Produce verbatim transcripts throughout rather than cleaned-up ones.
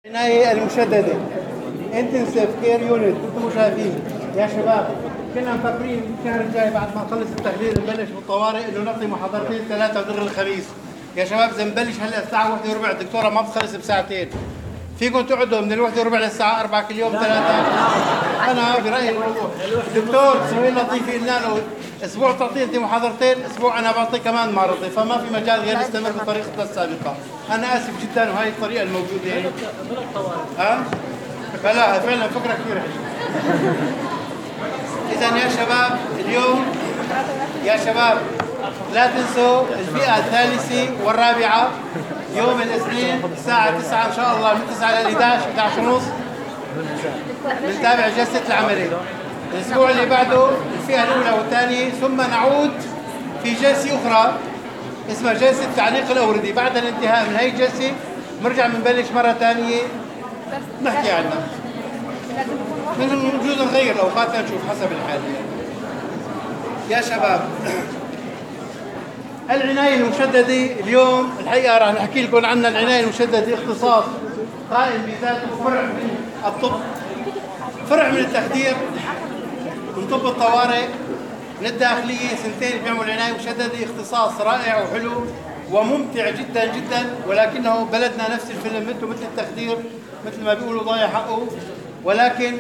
العناية المشددة انتنسيف كير يونت. انتم شايفين يا شباب، كنا مفكرين الشهر الجاي بعد ما نخلص التخدير نبلش بالطوارئ انه نعطي محاضرتين ثلاثة ودغري الخميس. يا شباب اذا نبلش هلا الساعة واحدة وربع، الدكتورة ما بتخلص بساعتين. فيكم تقعدوا من الواحدة وربع للساعة أربعة كل يوم ثلاثة؟ أنا برأيي الموضوع دكتور سهيل لطيفي قلنا له أسبوع تعطي أنت محاضرتين، أسبوع أنا بعطي كمان معرضة، فما في مجال غير نستمر بطريقتنا السابقة. أنا آسف جدا وهي الطريقة الموجودة يعني. ها؟ فلا فعلا فكرة كثير حلوة. إذا يا شباب اليوم يا شباب لا تنسوا الفئة الثالثة والرابعة يوم الاثنين الساعة تسعة إن شاء الله، من تسعة ل إحدى عشر إحدى عشر ونص بنتابع جلسة العملية. الأسبوع اللي بعده الفئة الأولى والثانية، ثم نعود في جلسة أخرى اسمها جلسة تعليق الأوردي. بعد الانتهاء من هي الجلسة بنرجع بنبلش مرة ثانية نحكي عنها. بنجوز نغير الأوقات لنشوف حسب الحال. يا شباب العناية المشددة اليوم الحقيقة راح نحكي لكم عنها. العناية المشددة اختصاص قائم بذاته، فرع من الطب، فرع من التخدير، من طب الطوارئ، من الداخلية، سنتين بيعملوا عناية مشددة. اختصاص رائع وحلو وممتع جدا جدا، ولكنه بلدنا نفس الفيلم مثله مثل التخدير، مثل ما بيقولوا ضايع حقه. ولكن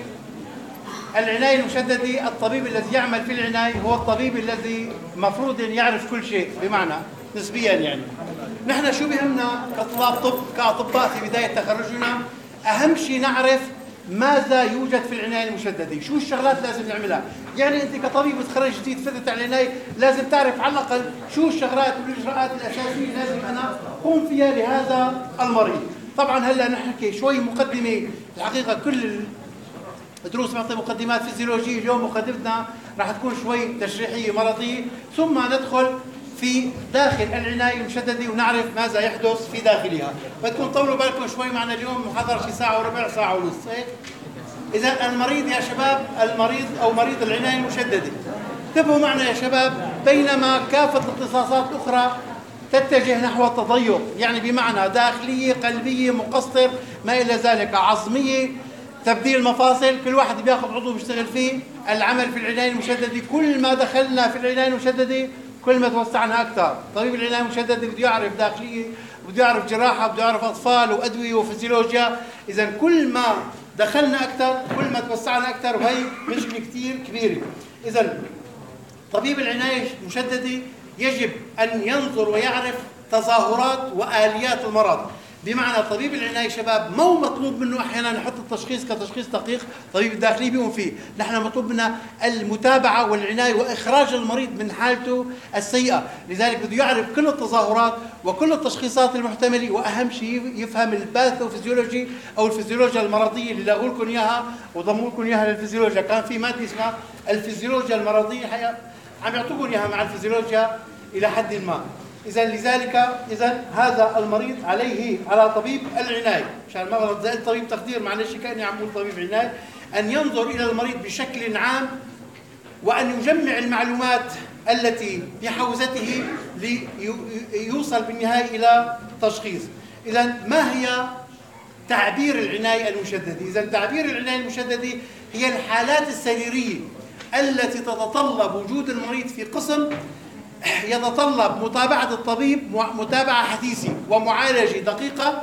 العناية المشددة الطبيب الذي يعمل في العناية هو الطبيب الذي مفروض أن يعرف كل شيء، بمعنى نسبيا يعني. نحن شو بهمنا كطلاب طب كأطباء في بداية تخرجنا؟ أهم شيء نعرف ماذا يوجد في العناية المشددة، شو الشغلات لازم نعملها. يعني أنت كطبيب متخرج جديد فتت على العناية لازم تعرف على الأقل شو الشغلات والإجراءات الأساسية لازم أنا أقوم فيها لهذا المريض. طبعا هلا نحكي شوي مقدمة. الحقيقة كل دروس معطي مقدمات فيزيولوجية، اليوم مقدمتنا راح تكون شوي تشريحية مرضية، ثم ندخل في داخل العناية المشددة ونعرف ماذا يحدث في داخلها. بدكم طولوا بالكم شوي معنا اليوم، محاضرة شي ساعة وربع ساعة ونص هيك. إذا المريض يا شباب، المريض أو مريض العناية المشددة، انتبهوا معنا يا شباب، بينما كافة الاختصاصات الأخرى تتجه نحو التضيق، يعني بمعنى داخلية، قلبية، مقصر، ما إلى ذلك، عظمية، تبديل مفاصل، كل واحد بياخذ عضو بيشتغل فيه. العمل في العناية المشددة كل ما دخلنا في العناية المشددة كل ما توسعنا أكثر. طبيب العناية المشددة بده يعرف داخلية، بده يعرف جراحة، بده يعرف أطفال وأدوية وفسيولوجيا. إذا كل ما دخلنا أكثر كل ما توسعنا أكثر، وهي مشكلة كثير كبيرة. إذا طبيب العناية المشددة يجب أن ينظر ويعرف تظاهرات وآليات المرض. بمعنى طبيب العناية شباب مو مطلوب منه احيانا يحط التشخيص كتشخيص دقيق، طبيب الداخلي بيقوم فيه. نحن مطلوب منا المتابعة والعناية واخراج المريض من حالته السيئة. لذلك بده يعرف كل التظاهرات وكل التشخيصات المحتملة، واهم شيء يفهم الباثوفيزيولوجي او الفيزيولوجيا المرضية اللي لغوا لكم اياها وضموا لكم اياها للفيزيولوجيا. كان في مادة اسمها الفيزيولوجيا المرضية، حقيقة عم يعطوكم اياها مع الفيزيولوجيا الى حد ما. إذا لذلك إذا هذا المريض عليه على طبيب العناية، مشان ما غلط زائد طبيب تخدير، معلش كأني عم بقول طبيب عناية، أن ينظر إلى المريض بشكل عام وأن يجمع المعلومات التي بحوزته ليوصل بالنهاية إلى تشخيص. إذا ما هي تعبير العناية المشددة؟ إذا تعبير العناية المشددة هي الحالات السريرية التي تتطلب وجود المريض في قسم يتطلب متابعة الطبيب، متابعة حديثة ومعالجة دقيقة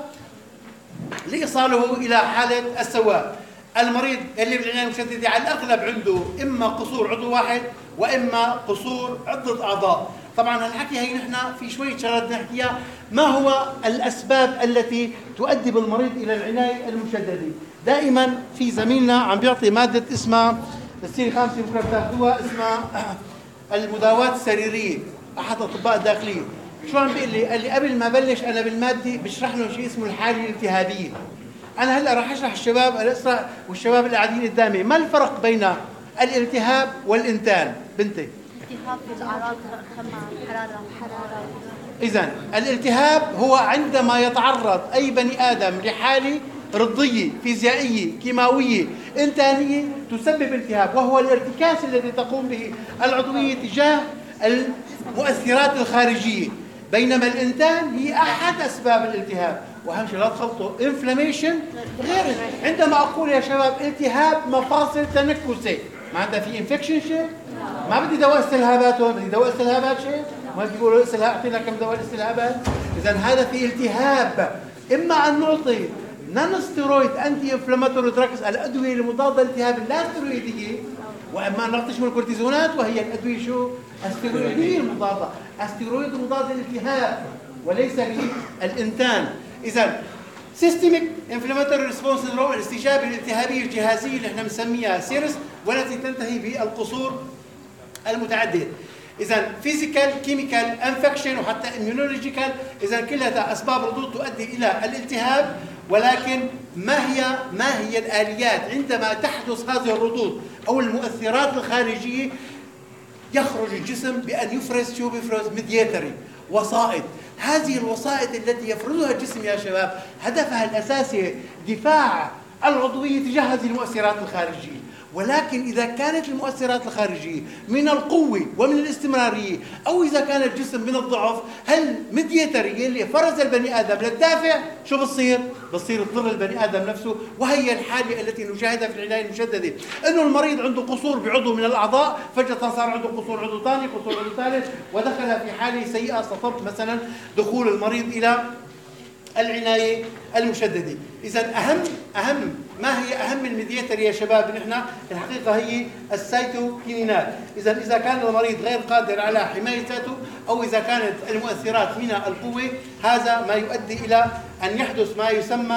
لإيصاله إلى حالة السواء. المريض اللي بالعناية المشددة على الأغلب عنده إما قصور عضو واحد وإما قصور عدة أعضاء. طبعا هالحكي هي نحن في شوية شغلات نحكيها. ما هو الأسباب التي تؤدي بالمريض إلى العناية المشددة؟ دائما في زميلنا عم بيعطي مادة اسمها السنة الخامسة بكرة بتاخذوها، اسمها المداواة السريرية، أحد أطباء الداخلية. شو عم بيقول لي؟ قال لي قبل ما بلش أنا بالمادة بشرح لهم شيء اسمه الحالة الالتهابية. أنا هلا راح أشرح الشباب الأسرع والشباب اللي قاعدين قدامي ما الفرق بين الالتهاب والإنتان. بنتي الالتهاب في الأعراض خمع حرارة حرارة. إذا الالتهاب هو عندما يتعرض أي بني آدم لحالة رضية فيزيائية كيماوية إنتانية تسبب التهاب، وهو الارتكاز الذي تقوم به العضوية تجاه المؤثرات الخارجية. بينما الإنتان هي أحد أسباب الالتهاب، واهم شيء لا تخلطوا انفلاميشن غير. عندما اقول يا شباب التهاب مفاصل تنكسي، ما عندها في انفكشن شيء؟ ما بدي دواء استلهابات هون، بدي دواء استلهابات شيء؟ ما بيقولوا استلهاب اعطينا كم دواء استلهابات؟ اذا هذا في التهاب. اما ان نعطي نون ستيرويد انتي انفلاماتوري دراجز، الادويه المضاده للالتهاب اللا ستيرويديه، واما نعطي شو الكورتيزونات وهي الادويه شو؟ الستيرويديه المضاده، الستيرويد مضاد للالتهاب وليس للانتان. اذا سيستميك انفلاماتوري ريسبونس سيندروم، الاستجابه الالتهابيه الجهازيه اللي احنا بنسميها سيرس، والتي تنتهي بالقصور المتعدد. اذا فيزيكال، كيميكال، انفكشن، وحتى اميونولوجيكال، اذا كلها اسباب ردود تؤدي الى الالتهاب. ولكن ما هي ما هي الاليات عندما تحدث هذه الردود او المؤثرات الخارجيه؟ يخرج الجسم بان يفرز شو بيفرز؟ ميدياتري، وسائط. هذه الوسائط التي يفرزها الجسم يا شباب هدفها الاساسي دفاع العضويه تجاه هذه المؤثرات الخارجيه. ولكن إذا كانت المؤثرات الخارجية من القوة ومن الاستمرارية، أو إذا كان الجسم من الضعف، هل ميدياتري اللي فرز البني آدم للدافع شو بصير؟ بصير تضر البني آدم نفسه. وهي الحالة التي نشاهدها في العناية المشددة، إنه المريض عنده قصور بعضو من الأعضاء، فجأة صار عنده قصور عضو ثاني، قصور عضو ثالث، ودخل في حالة سيئة ستضطر مثلا دخول المريض إلى العناية المشددة. إذا أهم أهم ما هي أهم الميدياتر يا شباب؟ نحن الحقيقة هي السيتوكينينات. إذا إذا كان المريض غير قادر على حماية ذاته، أو إذا كانت المؤثرات من القوة، هذا ما يؤدي إلى أن يحدث ما يسمى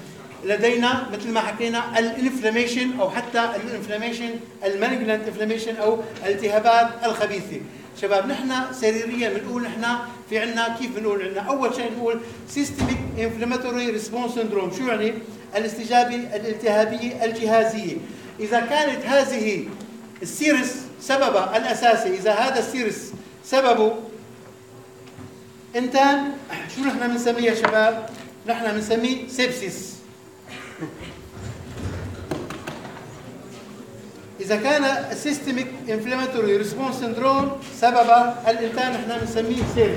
لدينا مثل ما حكينا الانفلاميشن، أو حتى الانفلاميشن المالجنانت انفلاميشن، أو الالتهابات الخبيثة. شباب نحن سريريا بنقول نحن في عندنا كيف بنقول عندنا؟ اول شيء نقول سيستميك انفلاماتوري ريسبونس سندروم. شو يعني؟ الاستجابه الالتهابيه الجهازيه. اذا كانت هذه السيرس سببها الاساسي، اذا هذا السيرس سببه انتان، شو نحن بنسميه يا شباب؟ نحن بنسميه سيبسيس. إذا كان السيستميك انفلاماتوري ريسبونس سندروم سببها الإنتان، نحن بنسميه سيرس.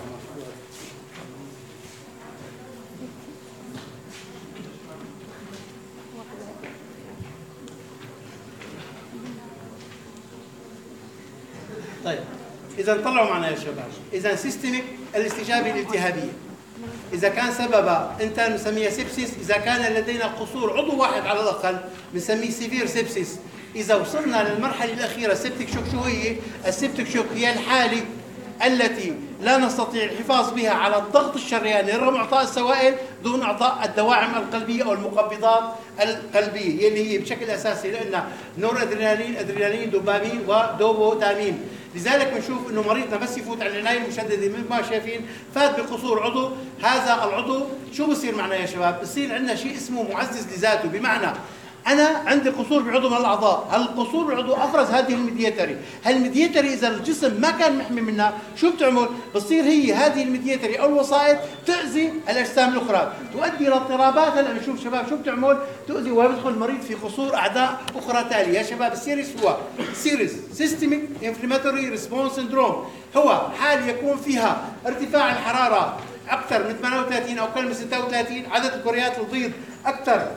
طيب إذا طلعوا معنا يا شباب، إذا سيستميك الاستجابة الالتهابية، إذا كان سببها إنتان بنسميها سيبسيس. إذا كان لدينا قصور عضو واحد على الأقل بنسميه سيفير سيبسيس. إذا وصلنا للمرحلة الأخيرة السبتيك شوك، شو هي؟ السبتيك شوك هي الحالة التي لا نستطيع الحفاظ بها على الضغط الشرياني رغم إعطاء السوائل دون إعطاء الدواعم القلبية أو المقبضات القلبية، اللي هي بشكل أساسي لنا نور أدرينالين، أدرينالين، دوبامين، ودوبوتامين. لذلك بنشوف انه مريضنا بس يفوت على العنايه المشدده مثل ما شايفين فات بقصور عضو، هذا العضو شو بصير معنا يا شباب؟ بصير عندنا شيء اسمه معزز لذاته، بمعنى أنا عندي قصور بعضو من الأعضاء، هالقصور بالعضو أفرز هذه الميدياتري، هالميدياتري إذا الجسم ما كان محمي منها شو بتعمل؟ بتصير هي هذه الميدياتري أو الوسائط تأذي الأجسام الأخرى، تؤدي إلى اضطرابات. هلا بنشوف شباب شو بتعمل؟ تؤذي ويدخل المريض في قصور أعضاء أخرى تالية. يا شباب السيريس هو سيريس سيستميك انفلاماتوري ريسبونس سندروم، هو حال يكون فيها ارتفاع الحرارة أكثر من ثمانية وثلاثين أو أقل من ستة وثلاثين، عدد الكريات البيض أكثر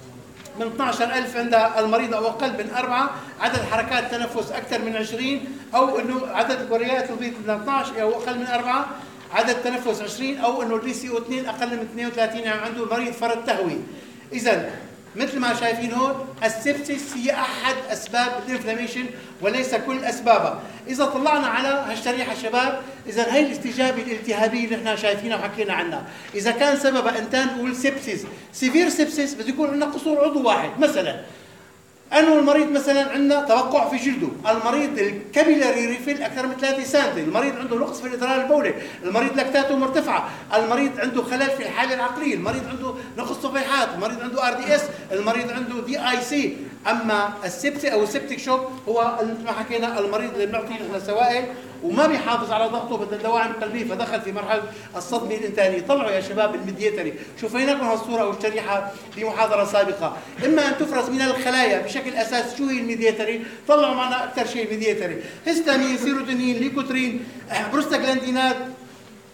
من اثني عشر ألف عند المريض أو أقل من أربعة، عدد حركات التنفس أكثر من عشرين، أو إنه عدد الكريات البيض من اثني عشر أو أقل من أربعة، عدد تنفس عشرين، أو إنه البي سي أو اثنين أقل من اثنين وثلاثين، يعني عنده المريض فرط تهوي. إذا مثل ما شايفين هون السبسيس هي أحد أسباب الانفلاميشن وليس كل أسبابها. إذا طلعنا على هالشريحة شباب، إذا هي الاستجابة الالتهابية اللي احنا شايفينها وحكينا عنها، إذا كان سببها إنتان نقول سبسيس، سيفير سبسيس بده يكون عندنا قصور عضو واحد، مثلا أنه المريض مثلا عندنا توقع في جلده، المريض الكابيلاري ريفيل أكثر من ثلاثة سنتي، المريض عنده نقص في الإدرار البولي، المريض لاكتاته مرتفعة، المريض عنده خلل في الحالة العقلية، المريض عنده نقص طفيحات، المريض عنده ار دي اس، المريض عنده دي اي سي. أما السبتي أو السبتيك شوك هو مثل ما حكينا المريض اللي بنعطيه نحن سوائل وما بيحافظ على ضغطه بدل دواعم قلبيه، فدخل في مرحله الصدمه الانتانيه. طلعوا يا شباب الميدياتري، شوفيناكم هالصوره او الشريحه في محاضره سابقه، اما ان تفرز من الخلايا بشكل اساسي. شو هي الميدياتري؟ طلعوا معنا اكثر شيء الميدياتري: هيستامين، سيروتونين، ليكوترين، بروستاجلاندينات،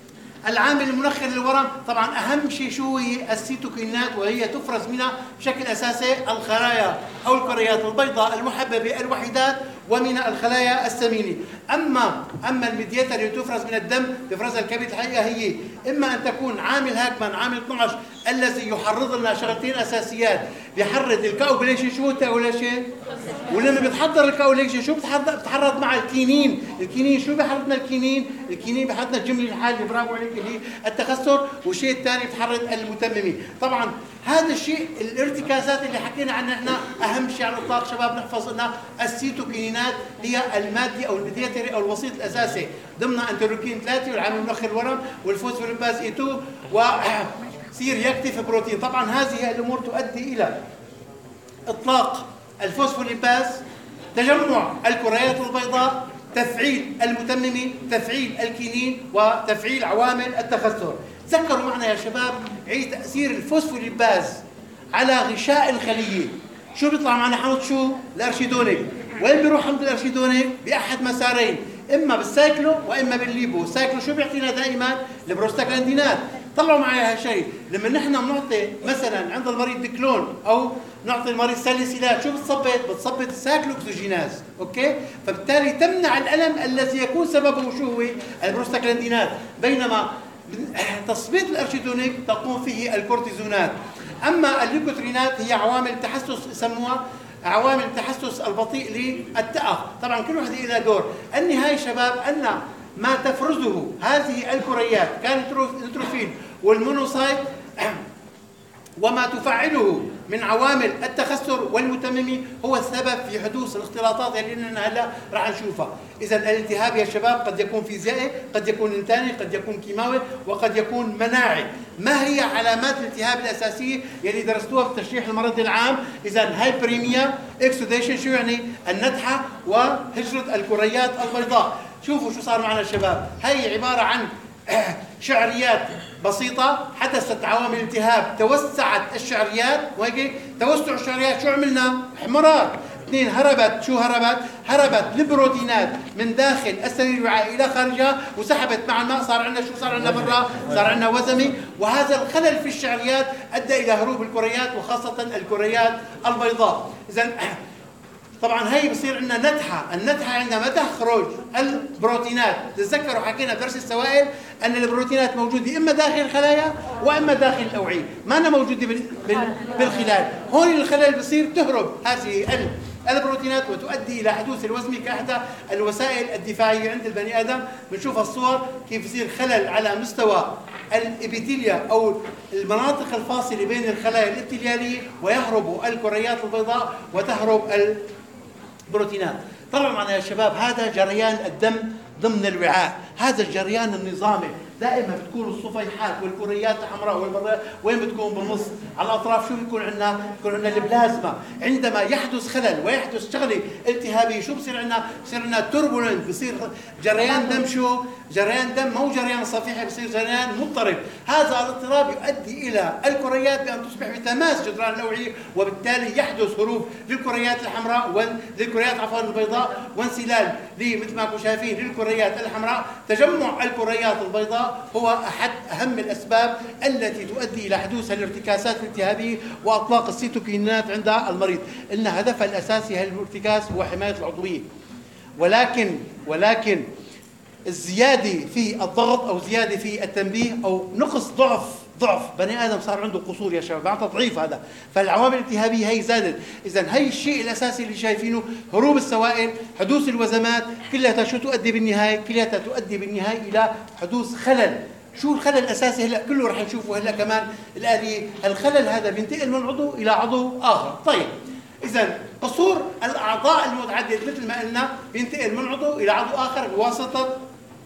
العامل المنخر للورم طبعا اهم شيء شو هي السيتوكينات، وهي تفرز منها بشكل اساسي الخلايا او الكريات البيضاء المحببه الوحيدات ومن الخلايا السمينه. اما اما الميدياتر اللي تفرز من الدم بفرزها الكبد الحقيقه هي اما ان تكون عامل هاكمان عامل اثنعش الذي يحرض لنا شغلتين اساسيات، بيحرض الكاوجوليشن. شو الكاوجوليشن؟ ولما بتحضر الكاوجوليشن شو بتحرض؟ بتحرض مع الكينين. الكينين شو بيحرضنا الكينين؟ الكينين بيحرضنا الجمله الحالي برافو عليك اللي هي التخثر، والشيء الثاني بتحرض المتممه. طبعا هذا الشيء الارتكازات اللي حكينا عنها احنا اهم شيء على الاطلاق شباب نحفظ انها السيتوكينات هي المادي او الميدياتري او الوسيط الاساسي ضمن انترلوكين ثلاثة والعامل المنخر الورم والفوسفوليباز اي اثنين وسير يكتف بروتين. طبعا هذه الامور تؤدي الى اطلاق الفوسفوليباز، تجمع الكريات البيضاء، تفعيل المتممه، تفعيل الكينين، وتفعيل عوامل التخثر. تذكروا معنا يا شباب اي تاثير الفوسفوليباز على غشاء الخليه. شو بيطلع معنا حمض شو؟ الارشيدونيك. وين بيروح حمض الارشيدونيك؟ باحد مسارين، اما بالسايكلو واما بالليبو. السايكلو شو بيعطينا دائما؟ البروستاجلاندينات. طلعوا معي هالشيء، لما نحن بنعطي مثلا عند المريض ديكلون او نعطي المريض ساليسيلات شو بتصبت؟ بتصبت السايكلوكسوجيناز، اوكي؟ فبالتالي تمنع الالم الذي يكون سببه شو هو؟ البروستاجلاندينات، بينما تثبيط الارشيدونيك تقوم فيه الكورتيزونات. اما الليكوترينات هي عوامل تحسس يسموها عوامل التحسس البطيء للتأخ. طبعا كل وحده لها دور. النهايه شباب ان ما تفرزه هذه الكريات كالنيتروفيل والمونوسايت وما تفعله من عوامل التخثر والمتممه هو السبب في حدوث الاختلاطات اللي اننا هلا راح نشوفها. اذا الالتهاب يا شباب قد يكون فيزيائي، قد يكون انتاني، قد يكون كيماوي، وقد يكون مناعي. ما هي علامات الالتهاب الاساسيه يلي درستوها في تشريح المرض العام؟ اذا هايبريميا، اكسوديشن شو يعني؟ النتحه وهجره الكريات البيضاء. شوفوا شو صار معنا الشباب، هي عباره عن شعريات بسيطة، حدثت عوامل التهاب، توسعت الشعريات، وهيك توسع الشعريات شو عملنا؟ احمرار. اثنين، هربت، شو هربت؟ هربت البروتينات من داخل السرير الوعائي الى خارجها وسحبت مع الماء، صار عندنا شو صار عندنا برا؟ صار عندنا وزمي، وهذا الخلل في الشعريات ادى الى هروب الكريات وخاصة الكريات البيضاء. اذا طبعا هي بصير عندنا نتحه، النتحه عندما تخرج البروتينات، تتذكروا حكينا بدرس السوائل ان البروتينات موجوده اما داخل الخلايا واما داخل الاوعيه، ما أنا موجوده بالخلال. هون الخلل بصير تهرب هذه البروتينات وتؤدي الى حدوث الوزمه كاحدى الوسائل الدفاعيه عند البني ادم. بنشوف الصور كيف يصير خلل على مستوى الابيثيليا او المناطق الفاصله بين الخلايا الابتلياليه، ويهرب الكريات البيضاء وتهرب البروتينات. طبعا معنا يا شباب هذا جريان الدم ضمن الوعاء، هذا الجريان النظامي دائما بتكون الصفيحات والكريات الحمراء والبيضاء وين بتكون؟ بالنص على الاطراف. شو بيكون عندنا؟ بيكون عندنا البلازما. عندما يحدث خلل ويحدث شغله التهابيه شو بصير عندنا؟ بصير عندنا توربولنت، بصير جريان دم. شو؟ جريان دم، مو جريان صفيحي، بصير جريان مضطرب. هذا الاضطراب يؤدي الى الكريات بان تصبح بتماس جدران الاوعيه، وبالتالي يحدث هروب للكريات الحمراء وللكريات عفوا البيضاء، وانسلال مثل ما انتم شايفين للكريات الحمراء. تجمع الكريات البيضاء هو احد اهم الاسباب التي تؤدي الى حدوث الارتكاسات الالتهابيه واطلاق السيتوكينات عند المريض. ان هدفها الاساسي الارتكاز هو حمايه العضويه، ولكن ولكن الزياده في الضغط او زياده في التنبيه او نقص ضعف ضعف بني ادم صار عنده قصور يا شباب، معناتها تضعيف هذا، فالعوامل الالتهابيه هي زادت. اذا هي الشيء الاساسي اللي شايفينه، هروب السوائل، حدوث الوزمات، كلها شو تؤدي بالنهايه؟ كلها تؤدي بالنهايه الى حدوث خلل. شو الخلل الاساسي هلا كله رح نشوفه هلا كمان الاليه. الخلل هذا بينتقل من عضو الى عضو اخر. طيب اذا قصور الاعضاء المتعدده مثل ما قلنا بينتقل من عضو الى عضو اخر بواسطه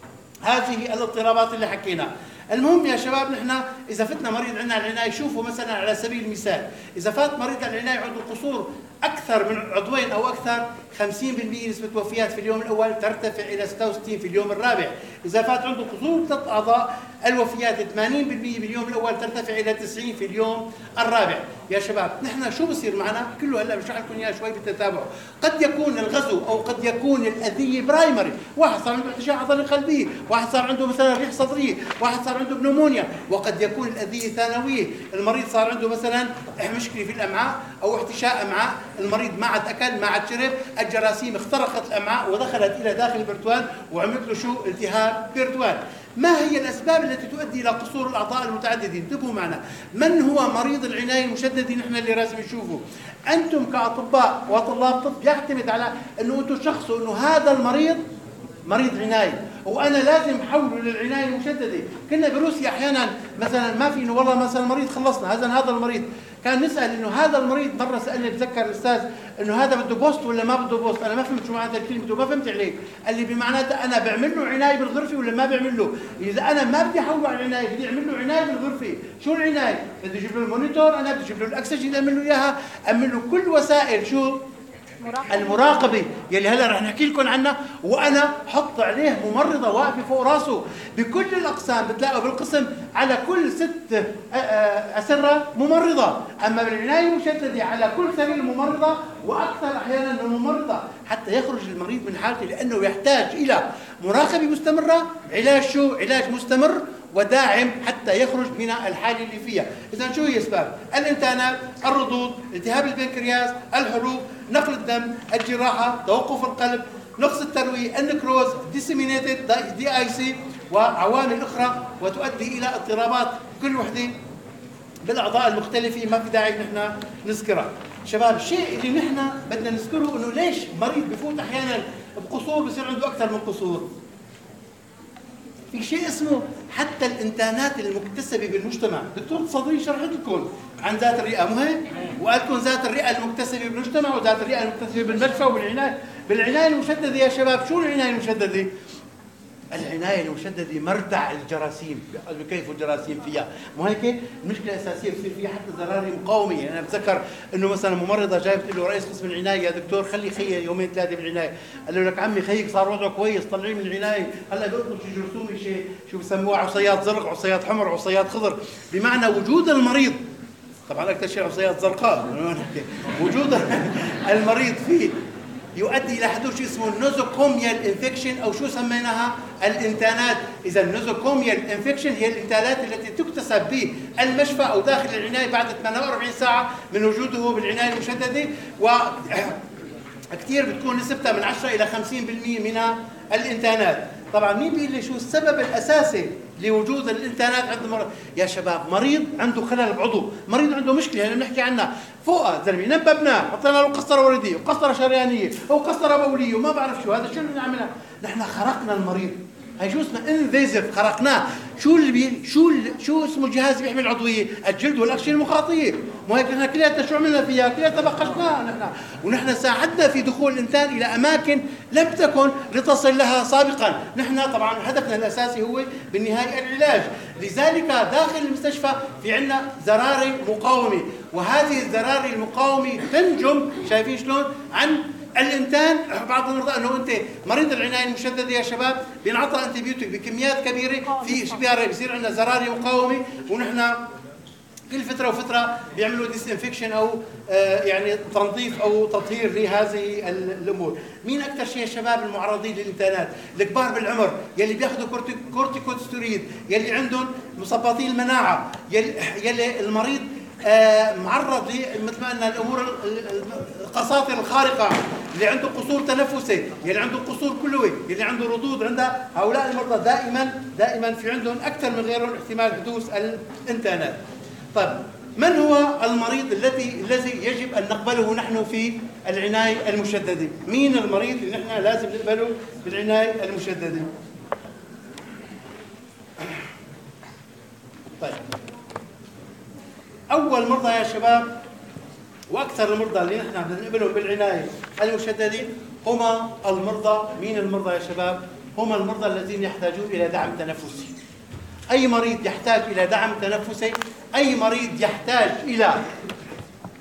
هذه الاضطرابات اللي حكينا. المهم يا شباب نحن اذا فتنا مريض عندنا العنايه، شوفوا مثلا على سبيل المثال اذا فات مريض العنايه عنده قصور اكثر من عضوين او اكثر، خمسين بالمئة نسبه وفيات في اليوم الاول ترتفع الى ستة وستين في اليوم الرابع. اذا فات عنده قصور ثلاث اعضاء الوفيات ثمانين بالمئة باليوم الاول ترتفع الى تسعين في اليوم الرابع. يا شباب نحن شو بصير معنا؟ كله هلا بشرح لكم اياه شوي بالتتابع. قد يكون الغزو او قد يكون الاذيه برايمري، واحد صار عنده ارتجاع عضلي قلبي، واحد صار عنده مثلا ريح صدريه، واحد صار عنده بنومونيا، وقد يكون الاذيه ثانويه، المريض صار عنده مثلا مشكله في الامعاء او احتشاء امعاء، المريض ما عاد اكل ما عاد شرب، الجراثيم اخترقت الامعاء ودخلت الى داخل البرتوان وعملت له شو؟ التهاب برتوان. ما هي الاسباب التي تؤدي الى قصور الاعضاء المتعدده؟ انتبهوا معنا، من هو مريض العنايه المشدده نحن اللي لازم نشوفه؟ انتم كاطباء وطلاب طب يعتمد على انه انتم تشخصوا انه هذا المريض مريض عنايه، وانا لازم احوله للعنايه المشدده. كنا بروسيا احيانا مثلا ما في انه والله مثلا مريض خلصنا هذا هذا المريض، كان نسال انه هذا المريض مره سالني بتذكر الاستاذ انه هذا بده بوست ولا ما بده بوست، انا ما فهمت شو معناتها الكلمه وما فهمت عليه، قال لي بمعناتها انا بعمل له عنايه بالغرفه ولا ما بعمل له؟ اذا انا ما بدي احوله على العنايه بدي اعمل له عنايه بالغرفه، شو العنايه؟ بدي اجيب له المونيتور، انا بدي اجيب له الاكسجين اعمل له اياها، اعمل له كل وسائل شو؟ المراقبة يلي هلا رح نحكي لكم عنها، وانا حط عليه ممرضة واقفة فوق راسه. بكل الاقسام بتلاقوا بالقسم على كل ست اسرة ممرضة، اما بالعناية المشددة على كل سرير ممرضة واكثر احيانا من ممرضة، حتى يخرج المريض من حالته، لانه يحتاج الى مراقبة مستمرة، علاج شو؟ علاج مستمر وداعم حتى يخرج من الحالة اللي فيها. إذا شو هي أسباب؟ الإنتانات، الردود، التهاب البنكرياس، الحروق، نقل الدم، الجراحة، توقف القلب، نقص التروية، النكروز، ديسيمينيتد دي اي سي وعوامل أخرى، وتؤدي إلى اضطرابات كل وحدة بالأعضاء المختلفة ما في داعي نحن نذكرها. شباب الشيء اللي نحن بدنا نذكره إنه ليش مريض بفوت أحيانا بقصور بصير عنده أكثر من قصور؟ في شيء اسمه حتى الانتانات المكتسبه بالمجتمع، دكتور صدري شرحت لكم عن ذات الرئه مو هيك؟ وقال لكم ذات الرئه المكتسبه بالمجتمع وذات الرئه المكتسبه بالمشفى وبالعنايه، بالعنايه المشدده يا شباب شو العنايه المشدده؟ العنايه المشدده مرتع الجراثيم، بكيفوا الجراثيم فيها، مو هيك؟ المشكله الاساسيه بصير فيها حتى زراري مقاومه، يعني انا بتذكر انه مثلا ممرضه جايه بتقول له رئيس قسم العنايه يا دكتور خلي خيي يومين ثلاثه بالعنايه، قال له لك عمي خيك صار وضعه كويس طلعيه من العنايه، هلا بيطلب شي جرثومه شيء شو بسموها عصيات زرق، عصيات حمر، عصيات خضر، بمعنى وجود المريض، طبعا اكثر شيء عصيات زرقاء، وجود المريض فيه يؤدي الى حدوث شيء اسمه النوزوكوميال انفكشن او شو سميناها؟ الانتانات. اذا النوزوكوميال انفكشن هي الانتانات التي تكتسب بالمشفى او داخل العنايه بعد ثمانية وأربعين ساعه من وجوده بالعنايه المشدده، و كثير بتكون نسبتها من عشرة الى خمسين بالمئة من الانتانات. طبعا مين بيقول لي شو السبب الاساسي لوجود الانتانات عند المرض؟ يا شباب مريض عنده خلل بعضو، مريض عنده مشكله اللي بنحكي عنها، فوقها زلمه نببناه، حطينا له قسطره ورديه وقسطره شريانيه او قسطره بوليه وما بعرف شو، هذا شو اللي بنعملها؟ نحن خرقنا المريض، هي شو اسمها؟ انفيزيف، خرقناه. شو اللي بي شو اللي شو اسمه الجهاز اللي بيحمي العضويه؟ الجلد والاغشيه المخاطيه، مو هيك نحن كلياتنا شو عملنا فيها؟ كلياتنا بقشناها نحن، ونحن ساعدنا في دخول الانسان الى اماكن لم تكن لتصل لها سابقا، نحن طبعا هدفنا الاساسي هو بالنهايه العلاج، لذلك داخل المستشفى في عندنا زراري مقاومه، وهذه الزراري المقاومه تنجم، شايفين شلون؟ عن الانتان. بعض المرضى انه انت مريض العنايه المشدده يا شباب بينعطى انتيبيوتيك بكميات كبيره في اشبار، بصير عندنا زراري مقاومه، ونحن كل فتره وفتره بيعملوا ديس انفكشن او آه يعني تنظيف او تطهير لهذه الامور. مين اكثر شيء يا شباب المعرضين للانتانات؟ الكبار بالعمر يلي بياخذوا كورتيكوستيرويد، يلي عندهم مثبطي المناعه، يلي, يلي المريض آه معرض مثل ما قلنا الامور القساطر الخارقه، اللي عنده قصور تنفسي، اللي عنده قصور كلوي، اللي عنده ردود، عندها هؤلاء المرضى دائما دائما في عندهم اكثر من غيرهم احتمال حدوث الانتانات. طيب من هو المريض الذي الذي يجب ان نقبله نحن في العنايه المشدده؟ مين المريض اللي نحن لازم نقبله بالعنايه المشدده؟ طيب اول مرضى يا شباب واكثر المرضى اللي نحن بدنا نقبلهم بالعنايه المشدده هما المرضى، مين المرضى يا شباب؟ هم المرضى الذين يحتاجون الى دعم تنفسي. اي مريض يحتاج الى دعم تنفسي، اي مريض يحتاج الى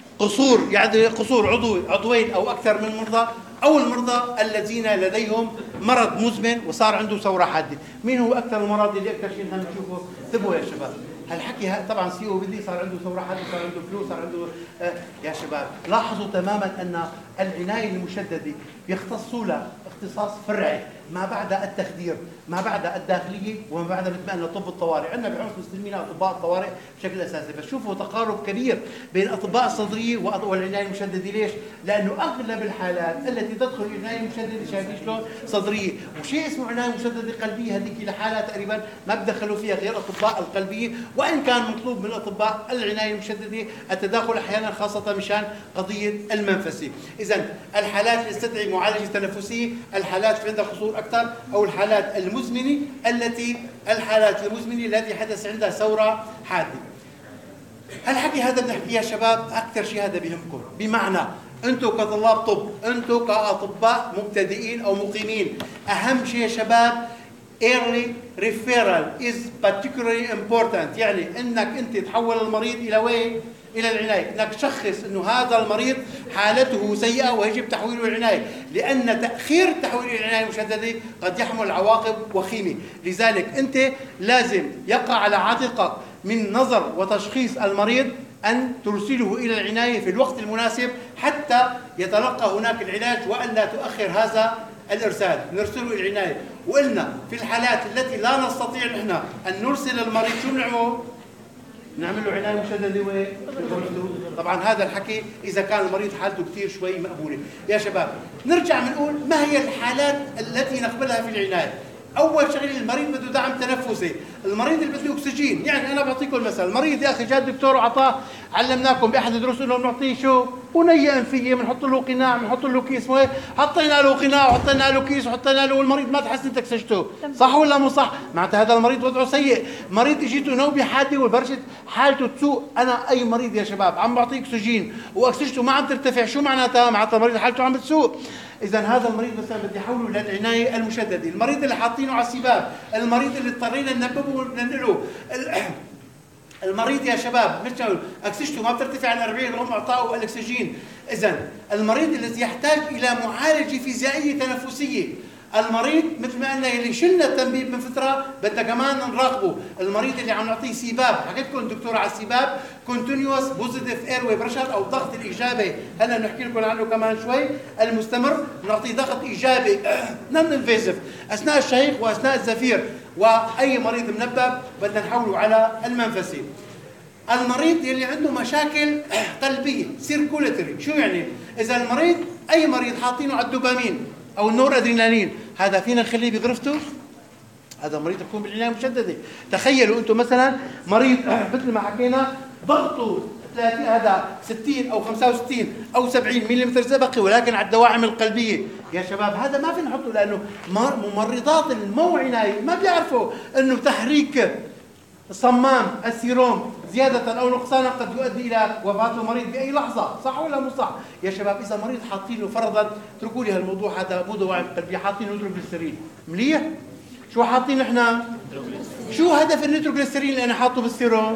قصور يعني قصور عضوي عضوين او اكثر من مرضى، او المرضى الذين لديهم مرض مزمن وصار عنده ثوره حاده. مين هو اكثر المرض اللي اكثر شيء نحن نشوفه؟ انتبهوا يا شباب، هالحكي طبعا سي او بي دي صار عنده ثوره حاده، صار عنده فلو، صار عنده آه يا شباب لاحظوا تماما ان العنايه المشدده بيختصوا لها اختصاص فرعي ما بعد التخدير، ما بعد الداخليه، وما بعد مثل ما طب الطوارئ. عندنا بعرف مسلمين اطباء الطوارئ بشكل اساسي، بس شوفوا تقارب كبير بين اطباء الصدريه والعنايه المشدده. ليش؟ لانه اغلب الحالات التي تدخل العنايه المشدده شايفين شلون؟ صدريه، وشيء اسمه عنايه مشدده قلبيه هذيك لحالها تقريبا ما بدخلوا فيها غير اطباء القلبيه، وان كان مطلوب من اطباء العنايه المشدده التداخل احيانا خاصه مشان قضيه المنفسي. اذا الحالات اللي تستدعي معالجه تنفسيه، الحالات اللي عندها خصور اكثر، او الحالات المزمنه التي الحالات المزمنه التي حدث عندها ثوره حاده. هالحكي هذا بنحكيه يا شباب اكثر شيء هذا بيهمكم، بمعنى انتم كطلاب طب، انتم كاطباء مبتدئين او مقيمين، اهم شيء يا شباب early referral is particularly important. يعني انك انت تحول المريض الى وين؟ الى العنايه، انك تشخص انه هذا المريض حالته سيئه ويجب تحويله الى العنايه، لان تاخير التحويل الى العنايه المشدده قد يحمل عواقب وخيمه. لذلك انت لازم يقع على عاتقك من نظر وتشخيص المريض ان ترسله الى العنايه في الوقت المناسب حتى يتلقى هناك العلاج، والا تؤخر هذا الارسال، نرسله الى العنايه. وقلنا في الحالات التي لا نستطيع نحن ان نرسل المريض شو بنعمل؟ نعمل له عنايه مشدده وين؟ طبعا هذا الحكي اذا كان المريض حالته كثير شوي مقبوله. يا شباب نرجع بنقول ما هي الحالات التي نقبلها في العنايه؟ اول شغله المريض بده دعم تنفسي، المريض اللي بده اكسجين. يعني انا بعطيكم مثل، المريض يا اخي جاء الدكتور وعطاه، علمناكم باحد الدروس انه بنعطيه شو؟ بنيه انفيه، بنحط له قناع، بنحط له كيس مويه، حطينا له قناع وحطينا له كيس وحطينا له، والمريض ما تحس انت اكسجته، صح ولا مو صح؟ معناتها هذا المريض وضعه سيء، مريض اجيته نوبه حاده وبرشت حالته تسوء. انا اي مريض يا شباب عم بعطيه اكسجين واكسجته ما عم ترتفع، شو معناتها؟ معناتها المريض حالته عم بتسوء. اذا هذا المريض مثلا بدي احوله للعنايه المشدده، المريض اللي حاطينه على السباب، المريض اللي اضطرينا ننببه وننقله، المريض يا شباب مش اكسجته ما بترتفع عن أربعين رغم اعطائه الاكسجين. اذا المريض الذي يحتاج الى معالجه فيزيائيه تنفسيه، المريض مثل ما قلنا اللي شلنا التنبيب من فتره بدنا كمان نراقبه، المريض اللي عم نعطيه سباب، حكيت لكم دكتور على السباب كونتينيوس بوزيتيف اير واي بريشر او ضغط الايجابي، هلا بنحكي لكم عنه كمان شوي، المستمر بنعطيه ضغط ايجابي نون انفيزيف اثناء الشهيق واثناء الزفير. واي مريض منبب بدنا نحوله على المنفسي. المريض اللي عنده مشاكل قلبيه سيركولاتوري، شو يعني؟ اذا المريض اي مريض حاطينه على الدوبامين او النور ادرينالين، هذا فينا نخليه بغرفته؟ هذا مريض يكون بالعنايه المشدده. تخيلوا انتم مثلا مريض مثل ما حكينا ضغطه ثلاثين هذا ستين او خمسة وستين او سبعين ملم زبقي ولكن على الدواعم القلبيه، يا شباب هذا ما في نحطه، لانه ممرضات المو عنايه ما بيعرفوا انه تحريك صمام السيروم زيادة أو نقصانا قد يؤدي إلى وفاة المريض بأي لحظة، صح ولا مو صح؟ يا شباب إذا مريض حاطين له فرضا، اتركوا لي هالموضوع هذا مو دواعم قلبية، حاطين له نيتروجليسيرين، مليح؟ شو حاطين احنا؟ شو هدف النيتروجليسيرين اللي أنا حاطه بالسيروم؟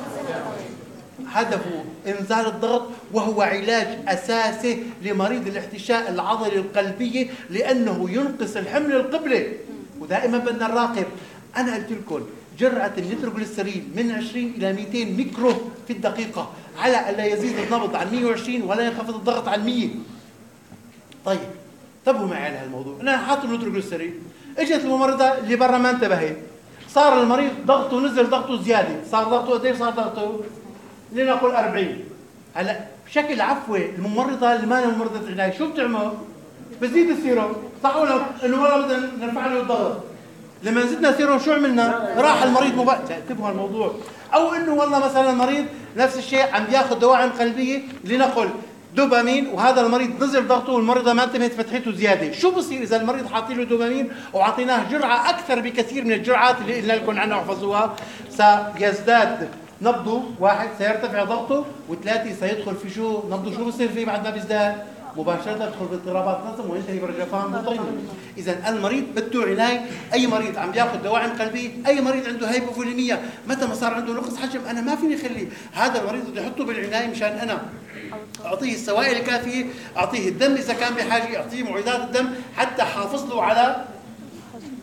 هدفه إنزال الضغط، وهو علاج أساسي لمريض الاحتشاء العضلي القلبية، لأنه ينقص الحمل القبلي. ودائما بدنا نراقب، أنا قلت لكم جرعة النيتروجليسيرين من عشرين إلى مئتين ميكرو في الدقيقة، على ألا يزيد النبض عن مئة وعشرين ولا ينخفض الضغط عن مئة. طيب انتبهوا معي على هالموضوع، أنا حاطط النيتروجليسيرين، اجت الممرضة اللي برا ما انتبهت، صار المريض ضغطه نزل، ضغطه زيادة، صار ضغطه قد ايش صار ضغطه؟ لنقل أربعين. هلا بشكل عفوي الممرضة اللي ما هي ممرضة عناية شو بتعمل؟ بتزيد السيروم، صح ولا؟ إنه والله بدنا نرفع له الضغط. لما زدنا سيروم شو عملنا؟ راح المريض مباشرة، انتبهوا الموضوع. او انه والله مثلا المريض نفس الشيء عم بياخذ دواعم قلبيه لنقل دوبامين، وهذا المريض نزل ضغطه والمريضه ما انتبهت فتحته زياده، شو بصير اذا المريض حاطين له دوبامين وعطيناه جرعه اكثر بكثير من الجرعات اللي قلنا لكم عنها واحفظوها؟ سيزداد نبضه، واحد سيرتفع ضغطه، وثلاثه سيدخل في شو؟ نبضه شو بصير فيه بعد ما بيزداد؟ مباشرة تدخل باضطرابات نظم وينتهي برجفان مطمئن. إذا المريض بده عناية، أي مريض عم بياخذ دواعم قلبية، أي مريض عنده هايبوفوليميا، متى ما صار عنده نقص حجم أنا ما فيني أخليه، هذا المريض بدي أحطه بالعناية مشان أنا أعطيه السوائل الكافية، أعطيه الدم إذا كان بحاجة، أعطيه معيدات الدم حتى حافظ له على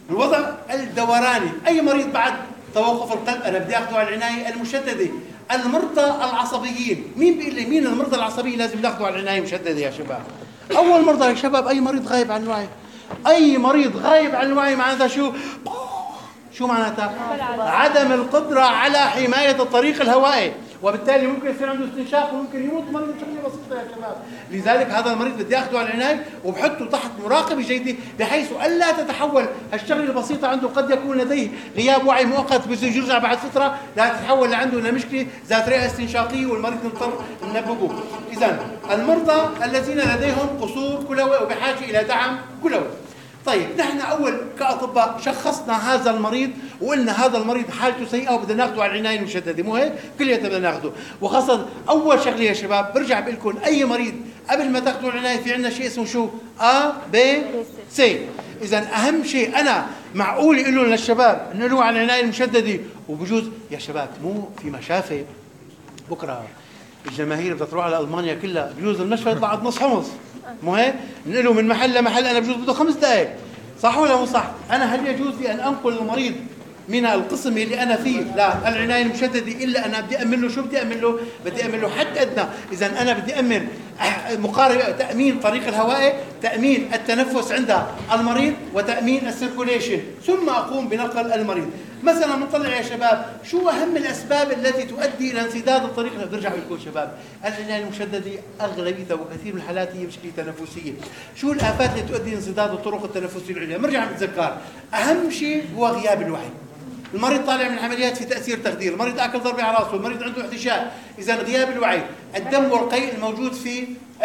الوضع الدوراني، اي مريض بعد توقف القلب انا بدي اخذه على العنايه المشدده. المرضى العصبيين، مين بيقول لي مين المرضى العصبيين لازم ناخذه على العنايه المشدده يا شباب؟ اول مرضى يا شباب اي مريض غايب عن الوعي. اي مريض غايب عن الوعي معناتها شو؟ شو معناتها؟ عدم القدره على حمايه الطريق الهوائي، وبالتالي ممكن يصير عنده استنشاق وممكن يموت مريض بشكل بسيط يا شباب. لذلك هذا المريض بدي اخذه على العنايه وبحطه تحت مراقبه جيده بحيث الا تتحول هالشغله البسيطه عنده، قد يكون لديه غياب وعي مؤقت بس يرجع بعد فتره لا تتحول لعنده لمشكله ذات رئه استنشاقيه والمريض نضطر ننبهه. اذا المرضى الذين لديهم قصور كلوي وبحاجه الى دعم كلوي. طيب نحن اول كاطباء شخصنا هذا المريض وقلنا هذا المريض حالته سيئه وبدنا ناخذه على العنايه المشدده، مو هيك؟ كلياتنا بدنا ناخذه، وخاصه اول شغله يا شباب برجع بقول لكم اي مريض قبل ما تاخذوا العنايه في عندنا شيء اسمه شو؟ ا ب سي. اذا اهم شيء انا معقول يقولوا للشباب نقول له على العنايه المشدده، وبجوز يا شباب مو في مشافي بكره الجماهير بدها تروح على المانيا كلها، بجوز المشفى يطلع عند نص حمص، مو هيك؟ نقله من محل لمحل انا بجوز بده خمس دقائق، صح ولا مو صح؟ انا هل يجوز لي ان انقل المريض من القسم اللي انا فيه للعنايه المشدده الا انا بدي امن له شو بدي امن له؟ بدي امن له حد ادنى، اذا انا بدي امن مقاربه تامين طريق الهوائي، تامين التنفس عند المريض، وتامين السيركوليشن، ثم اقوم بنقل المريض. مثلا بنطلع يا شباب شو اهم الاسباب التي تؤدي الى انسداد الطريق؟ برجع بقول شباب العنايه المشدده اغلبيتها وكثير من الحالات هي مشكله تنفسيه. شو الافات اللي تؤدي لانسداد الطرق التنفسيه العليا؟ بنرجع بنتذكر اهم شيء هو غياب الوعي. المريض طالع من عمليات في تاثير تخدير، المريض اكل ضربه على راسه، المريض عنده احتشاء، اذا غياب الوعي، الدم والقيء الموجود في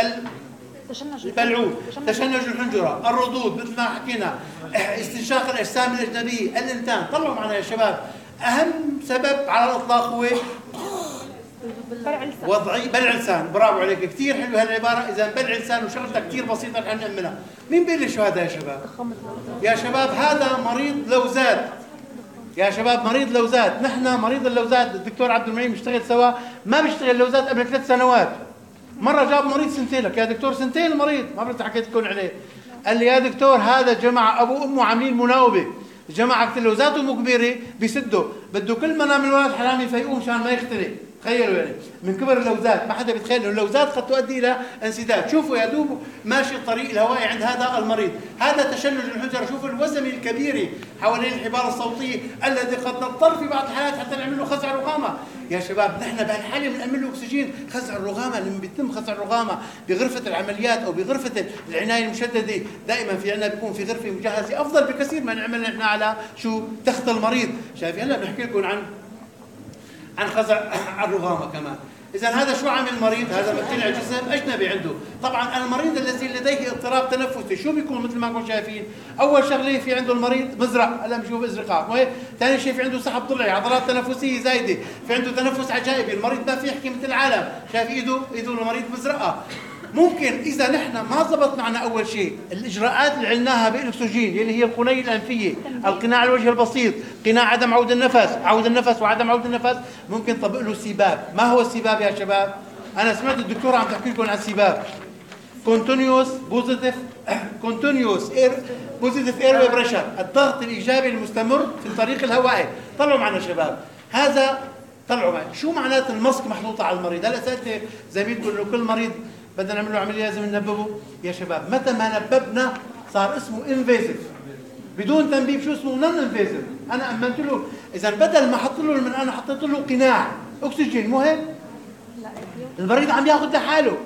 البلعوم، تشنج الحنجره، الردود مثل ما حكينا، استنشاق الاجسام الاجنبيه، الانتان. طلعوا معنا يا شباب اهم سبب على الاطلاق هو وضعي بلع لسان. برافو عليك، كثير حلوه هالعباره. اذا بلع لسان وشغلتها كثير بسيطه نحن نعملها. مين بيقول لي شو هذا يا شباب؟ يا شباب هذا مريض لوزات يا شباب، مريض لوزات. نحن مريض اللوزات الدكتور عبد المعين بيشتغل سوا، ما بيشتغل لوزات قبل ثلاث سنوات. مره جاب مريض سنتين، لك يا دكتور سنتين المريض، ما بعرف حكيت لكم عليه. قال لي يا دكتور هذا جماعه ابوه وامه عاملين مناوبه، جماعه لوزاته مو كبيره بيسدوا، بده كل ما نام الولد حرام يفيقوه مشان ما يختلف. تخيلوا يعني من كبر اللوزات، ما حدا بيتخيل انه اللوزات قد تؤدي الى انسداد. شوفوا يا دوب ماشي الطريق الهوائي عند هذا المريض، هذا تشنج الحنجره، شوفوا الوزن الكبير حوالين الحبال الصوتيه الذي قد نضطر في بعض الحالات حتى نعمل له خزع رغامه. يا شباب نحن بهالحاله بنعمل له اكسجين. خزع الرغامه لما بيتم خزع الرغامه بغرفه العمليات او بغرفه العنايه المشدده، دائما في عندنا بيكون في غرفه مجهزه افضل بكثير ما نعمل نحن على شو تخت المريض. شايفين هلا بنحكي لكم عن عن خزع الرغامه كمان. اذا هذا شو عامل المريض؟ هذا مطلع جسم اجنبي عنده. طبعا المريض الذي لديه اضطراب تنفسي شو بيكون مثل ما انكم شايفين؟ اول شغله في عنده المريض مزرق، هلا بنشوف ازرقاء، مو هيك؟ ثاني شيء في عنده سحب ضلعي، عضلات تنفسيه زايده، في عنده تنفس عجائبي، المريض ما في يحكي مثل العالم، شايف ايده؟ ايده المريض مزرقه. ممكن اذا نحن ما ضبط معنا اول شيء الاجراءات اللي عملناها بالاكسجين اللي هي القنيه الانفيه، القناع الوجه البسيط، قناع عدم عود النفس، عود النفس وعدم عود النفس، ممكن طبق له سباب. ما هو السباب يا شباب؟ انا سمعت الدكتوره عم تحكي لكم عن سباب كونتينيوس بوزيتيف كونتينيوس اير بوزيتيف اير بريشر، الضغط الايجابي المستمر في الطريق الهوائي. طلعوا معنا شباب هذا، طلعوا معنا شو معنات الماسك محطوطه على المريض. هلا سالت زميلكم انه كل مريض بدنا نعمل له عمليه لازم ننببه. يا شباب متى ما نببنا صار اسمه انفيزيف، بدون تنبيب شو اسمه نون انفيزيف. انا امنت له، اذا بدل ما احط له من انا حطيت له قناع اكسجين، مو هيك؟ المريض عم ياخذ لحاله.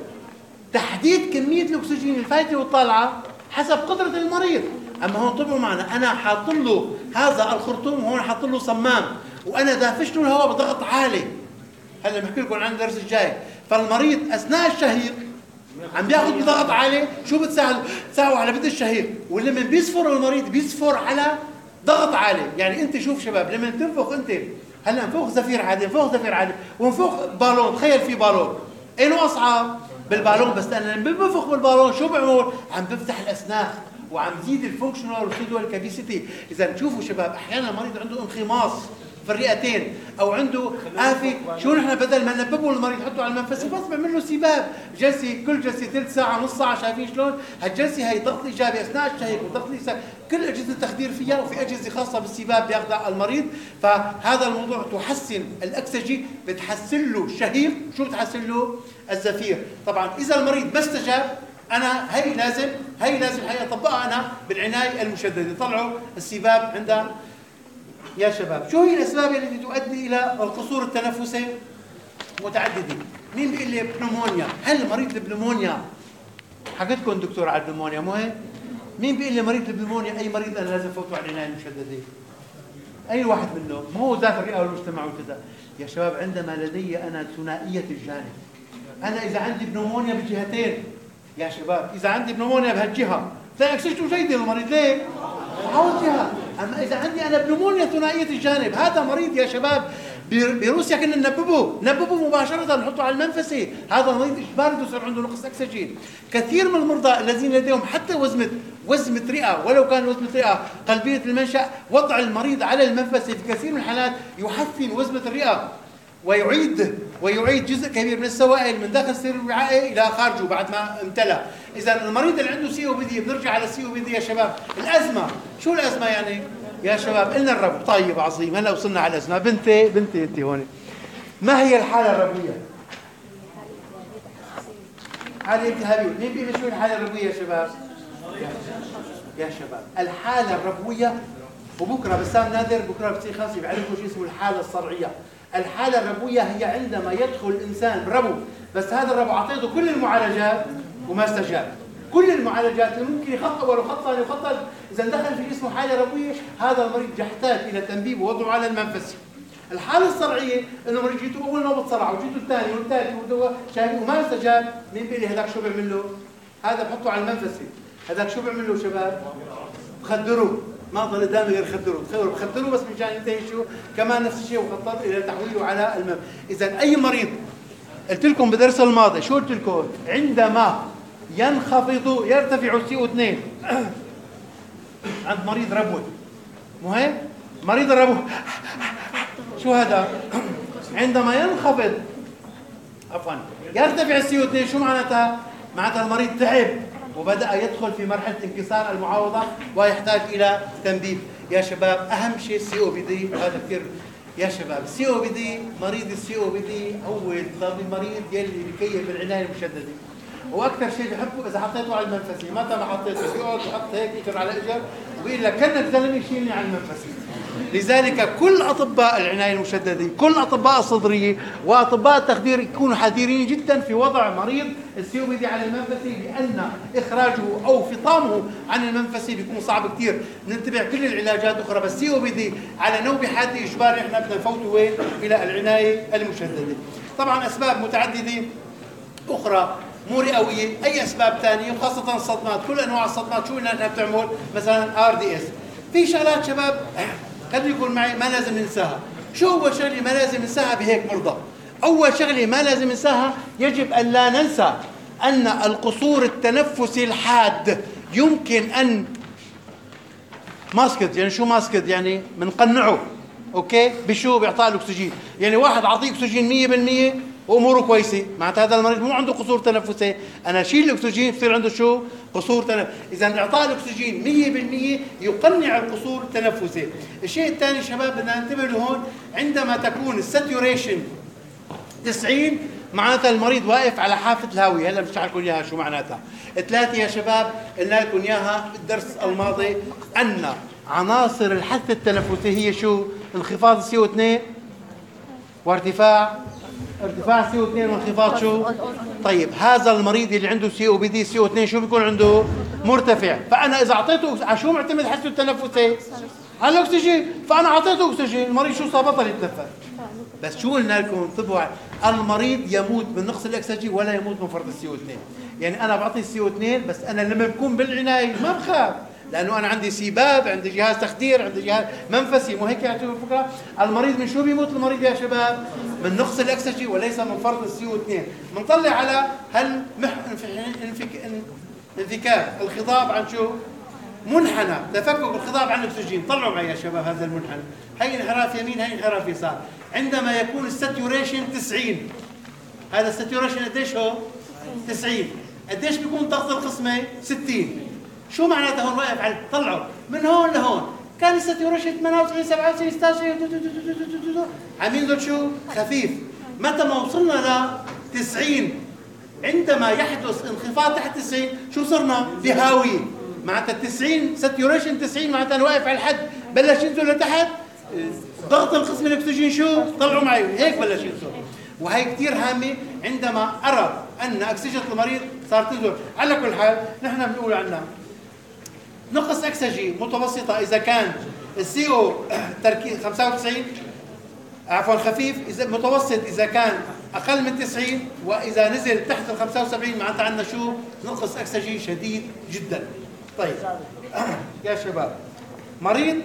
تحديد كميه الاكسجين الفايته والطالعه حسب قدره المريض. اما هون طبعوا معنا انا حاط له هذا الخرطوم وهون حاط له صمام وانا دافش له الهواء بضغط عالي. هلا بحكي لكم عن الدرس الجاي. فالمريض اثناء الشهيق عم بياخذ بضغط عالي، شو بتساعده؟ بتساعده على بدء الشهيق، ولما بيصفر المريض بيصفر على ضغط عالي. يعني انت شوف شباب لما تنفخ انت، هلا نفوخ زفير عادي، نفوخ زفير عادي، ونفوخ بالون، تخيل في بالون، اينه اصعب؟ بالبالون. بس انا لما بنفخ بالبالون شو بعمل؟ عم بفتح الاسناخ وعم زيد الفونكشنال ريسيدوال كاباسيتي. اذا شوفوا شباب احيانا المريض عنده انخماص في الرئتين او عنده آفة، شو نحن بدل ما ننببه المريض نحطه على المنفسي بس بنعمل له سباب، جلسه كل جلسه ثلث ساعه نص ساعه، شايفين شلون؟ هالجلسه هي ضغط ايجابي اثناء الشهيق وضغط ايجابي، كل اجهزه التخدير فيها، وفي اجهزه خاصه بالسباب بياخذها المريض، فهذا الموضوع تحسن الاكسجي، بتحسن له الشهيق، شو بتحسن له؟ الزفير. طبعا اذا المريض ما استجاب انا هي لازم هي لازم هي اطبقها انا بالعنايه المشدده، طلعوا السباب عندها يا شباب. شو هي الاسباب التي تؤدي الى القصور التنفسي؟ متعدده. مين بيقول لي بنمونيا؟ هل مريض البنمونيا حكيت لكم دكتور على البنمونيا مو هيك؟ مين بيقول لي مريض البنمونيا اي مريض انا لازم فوته على العنايه المشدده؟ اي واحد منهم، ما هو ذات الرئه والمجتمع وكذا. يا شباب عندما لدي انا ثنائيه الجانب، انا اذا عندي بنمونيا بجهتين يا شباب، اذا عندي بنمونيا بهالجهه تلاقي اكسجته جيده المريض، ليه؟ حول جهه. اما اذا عندي انا بنمونيا ثنائيه الجانب، هذا مريض يا شباب بروسيا كنا ننببه ننببه مباشره نحطه على المنفسي، هذا المريض اجباري بده يصير عنده نقص اكسجين. كثير من المرضى الذين لديهم حتى وزمه وزمه رئه، ولو كان وزمه رئه قلبيه المنشا، وضع المريض على المنفسي في كثير من الحالات يحسن وزمه الرئه ويعيد ويعيد جزء كبير من السوائل من داخل السرير الوعائي الى خارجه بعد ما امتلأ. اذا المريض اللي عنده سي او بي دي، بنرجع على السي او بي دي يا شباب، الازمه، شو الازمه يعني؟ يا شباب قلنا الربو، طيب عظيم، هلا وصلنا على الازمه. بنتي بنتي انت هون، ما هي الحاله الربويه؟ حاله التهابيه، مين بيقول شو الحاله الربويه يا شباب؟ يا شباب الحاله الربويه، وبكره بسام نادر بكره بصير خاص بيعرفوا شو اسمه الحاله الصرعيه. الحالة الربوية هي عندما يدخل الإنسان بربو، بس هذا الربو أعطيته كل المعالجات وما استجاب. كل المعالجات اللي ممكن يخطط ولو خط ثاني وخط، إذا دخل في جسمه حالة ربوية هذا المريض يحتاج إلى تنبيب ووضعه على المنفسي. الحالة الصرعية إنه مريض جيته أول نوبة صرع وجيته الثاني والثالث والدواء شايف وما استجاب، مين بيقول لي هذاك شو بيعمل له؟ هذا بحطه على المنفسي، هذاك شو بيعمل له شباب؟ بخدروه، ما ضل قدامي غير خدروه، تخيلوا بخدروه بس مشان ينتهي شو؟ كمان نفس الشيء وخطط الى تحويله على المنفسي. اذا اي مريض، قلت لكم بالدرس الماضي، شو قلت لكم؟ عندما ينخفض يرتفع السي او اثنين عند مريض ربوي، مو هيك؟ مريض الربو شو هذا؟ عندما ينخفض عفوا يرتفع السي او اثنين، شو معناتها؟ معناتها المريض تعب وبدأ يدخل في مرحلة انكسار المعوضة ويحتاج إلى تنبيب. يا شباب أهم شيء السي او بي دي، وهذا كثير يا شباب، السي او بي دي، مريض السي او بي دي هو المريض يلي بكيف بالعناية المشددة، واكثر شيء بحبه اذا حطيته على المنفسي، متى ما حطيته بيقعد بحط هيك اجر على اجر وبيقول لك كان الزلمه يشيلني على المنفسي. لذلك كل اطباء العنايه المشدده، كل اطباء الصدريه واطباء التخدير يكونوا حذرين جدا في وضع مريض السي او بي دي على المنفسي، لان اخراجه او فطامه عن المنفسي بيكون صعب كثير. نتبع كل العلاجات الاخرى، بس السي او بي دي على نوبه حاده اجباري احنا بدنا نفوته وين؟ الى العنايه المشدده. طبعا اسباب متعدده اخرى مو رئويه، اي اسباب ثانيه وخاصه الصدمات، كل انواع الصدمات شو انها بتعمل؟ مثلا ار دي اس. في شغلات شباب خلوا يكون معي ما لازم ننساها. شو اول شغله ما لازم ننساها بهيك مرضى؟ اول شغله ما لازم ننساها، يجب ان لا ننسى ان القصور التنفسي الحاد يمكن ان ماسكت. يعني شو ماسكت؟ يعني بنقنعه اوكي بشو؟ باعطاء الاكسجين. يعني واحد اعطيه اكسجين مية بالمية واموره كويسه، معناتها هذا المريض مو عنده قصور تنفسي، انا اشيل الاكسجين بصير عنده شو؟ قصور تنفسي. اذا اعطاء الاكسجين مية بالمية يقنع القصور التنفسي. الشيء الثاني شباب بدنا ننتبه له هون، عندما تكون الساتوريشن تسعين معناتها المريض واقف على حافه الهاويه. هلا بشرح لكم اياها شو معناتها. ثلاثه يا شباب قلنا لكم اياها بالدرس الماضي، ان عناصر الحث التنفسي هي شو؟ انخفاض السي او اثنين وارتفاع ارتفاع سي او اثنين وانخفاض شو؟ طيب هذا المريض اللي عنده سي او بي دي سي او اثنين شو بيكون عنده؟ مرتفع. فانا اذا اعطيته على شو معتمد حسه التنفسي؟ على الاكسجين، فانا اعطيته اكسجين، المريض شو صار؟ بطل يتنفس. بس شو قلنا لكم؟ انتبهوا، المريض يموت من نقص الاكسجين ولا يموت من فرط السي او اثنين. يعني انا بعطي السي او اثنين بس انا لما بكون بالعنايه ما بخاف، لانه انا عندي سباب، عندي جهاز تخدير، عندي جهاز منفسي، مو هيك يعني الفكره؟ المريض من شو بيموت المريض يا شباب؟ من نقص الاكسجين وليس من فرط السي او اثنين. بنطلع على هل مح انفكاك الخضاب عن شو؟ منحنى تفكك الخضاب عن الاكسجين. طلعوا معي يا شباب هذا المنحنى، هي انحراف يمين هي انحراف يسار. عندما يكون الساتوريشن تسعين، هذا الساتوريشن قديش هو؟ تسعين. قديش بيكون ضغط القسمه؟ ستين. شو معناته هون واقف على طلعوا من هون لهون كان الساتوريشن ثمانية وتسعين سبعة وتسعين ستة عشر عم ينزل شو؟ خفيف. متى ما وصلنا ل تسعين، عندما يحدث انخفاض تحت تسعين شو صرنا؟ بهاويه. معناتها تسعين ساتوريشن تسعين معناتها انا واقف على الحد، بلش ينزل لتحت ضغط القسم الاكسجين شو؟ طلعوا معي هيك بلش ينزل. وهي كثير هامه عندما ارى ان اكسجين المريض صار تنزل. على كل حال نحن بنقول عنا نقص اكسجين متوسطه اذا كان السي او تركيز خمسة وتسعين عفوا خفيف، اذا متوسط اذا كان اقل من تسعين، واذا نزل تحت ال خمسة وسبعين معناتها عندنا شو؟ نقص اكسجين شديد جدا. طيب يا شباب مريض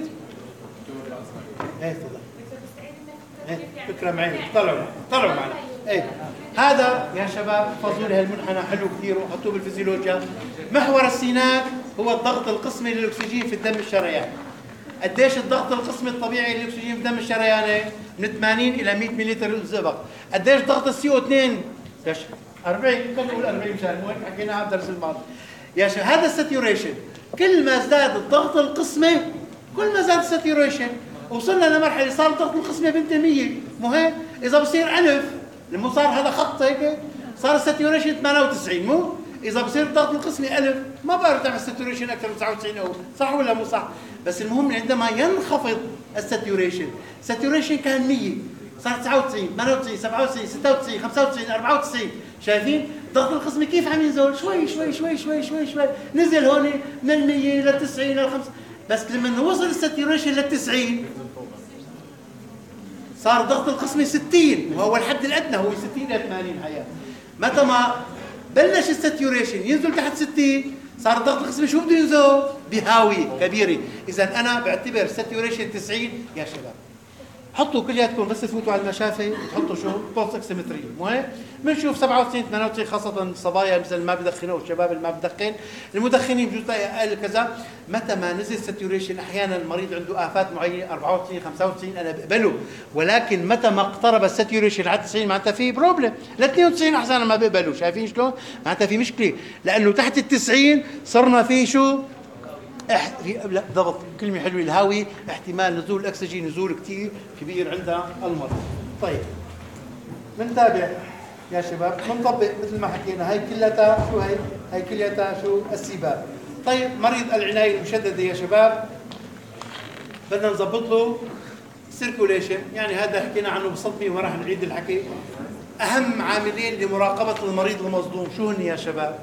ايه تفضل ايه فكره معي طلعوا طلعوا معنا ايه هذا يا شباب احفظوا لي هالمنحنى حلو كثير وحطوه بالفيزيولوجيا. محور السيناك هو الضغط القسمي للاكسجين في الدم الشرياني. قديش الضغط القسمي الطبيعي للاكسجين في الدم الشرياني؟ من ثمانين الى مئة مللتر زئبق. قديش ضغط السي او اثنين؟ يا شباب أربعين، كم نقول أربعين مشان مو هيك حكيناها بدرس الماضي. يا شباب هذا الساتوريشن كل ما زاد الضغط القسمي كل ما زاد الساتوريشن. وصلنا لمرحله صار الضغط القسمي بنت مية، مو هيك؟ اذا بصير ألف لما صار هذا خط هيك صار الساتوريشن ثمانية وتسعين، مو؟ اذا بصير الضغط القسمي ألف ما برتفع الساتوريشن اكثر من تسعة وتسعين او صح ولا مو صح؟ بس المهم عندما ينخفض الساتوريشن، الساتوريشن كان مية صار تسعة وتسعين ثمانية وتسعين سبعة وتسعين ستة وتسعين خمسة وتسعين أربعة وتسعين. شايفين الضغط القسمي كيف عم ينزل؟ شوي شوي شوي شوي شوي شوي نزل هون من مية ل تسعين ل خمسة. بس لما وصل الساتوريشن لل تسعين صار ضغط القسمي ستين، وهو الحد الادنى هو ستين الى ثمانين حياه. متى ما بلش الساتوريشن ينزل تحت ستين صار الضغط القسمي شو بده ينزل؟ بهاويه كبيره. اذا انا بعتبر ساتوريشن تسعين يا شباب حطوا كلياتكم بس تفوتوا على المشافه تحطوا شو؟ بولس اكسيمتري، مو هيك؟ بنشوف سبعة وتسعين ثمانية وتسعين خاصه الصبايا مثل ما بدخنوا والشباب اللي ما بدخن، المدخنين بجوز اقل كذا. متى ما نزل ساتوريشن احيانا المريض عنده افات معينه أربعة وتسعين خمسة وتسعين انا بقبله، ولكن متى ما اقترب الساتوريشن على تسعين معناتها في بروبلم، ل اثنين وتسعين احيانا ما بقبلوا. شايفين شلون؟ معناتها في مشكله، لانه تحت ال تسعين صرنا في شو؟ اح... لا ضبط كلمه حلوه الهاويه، احتمال نزول الاكسجين نزول كثير كبير عند المرض. طيب بنتابع يا شباب بنطبق مثل ما حكينا. هي كلها شو هي؟ هي كلها شو؟ السباب. طيب مريض العنايه المشدده يا شباب بدنا نظبط له سيركوليشن، يعني هذا حكينا عنه بصدمه وما راح نعيد الحكي. اهم عاملين لمراقبه المريض المصدوم شو هن يا شباب؟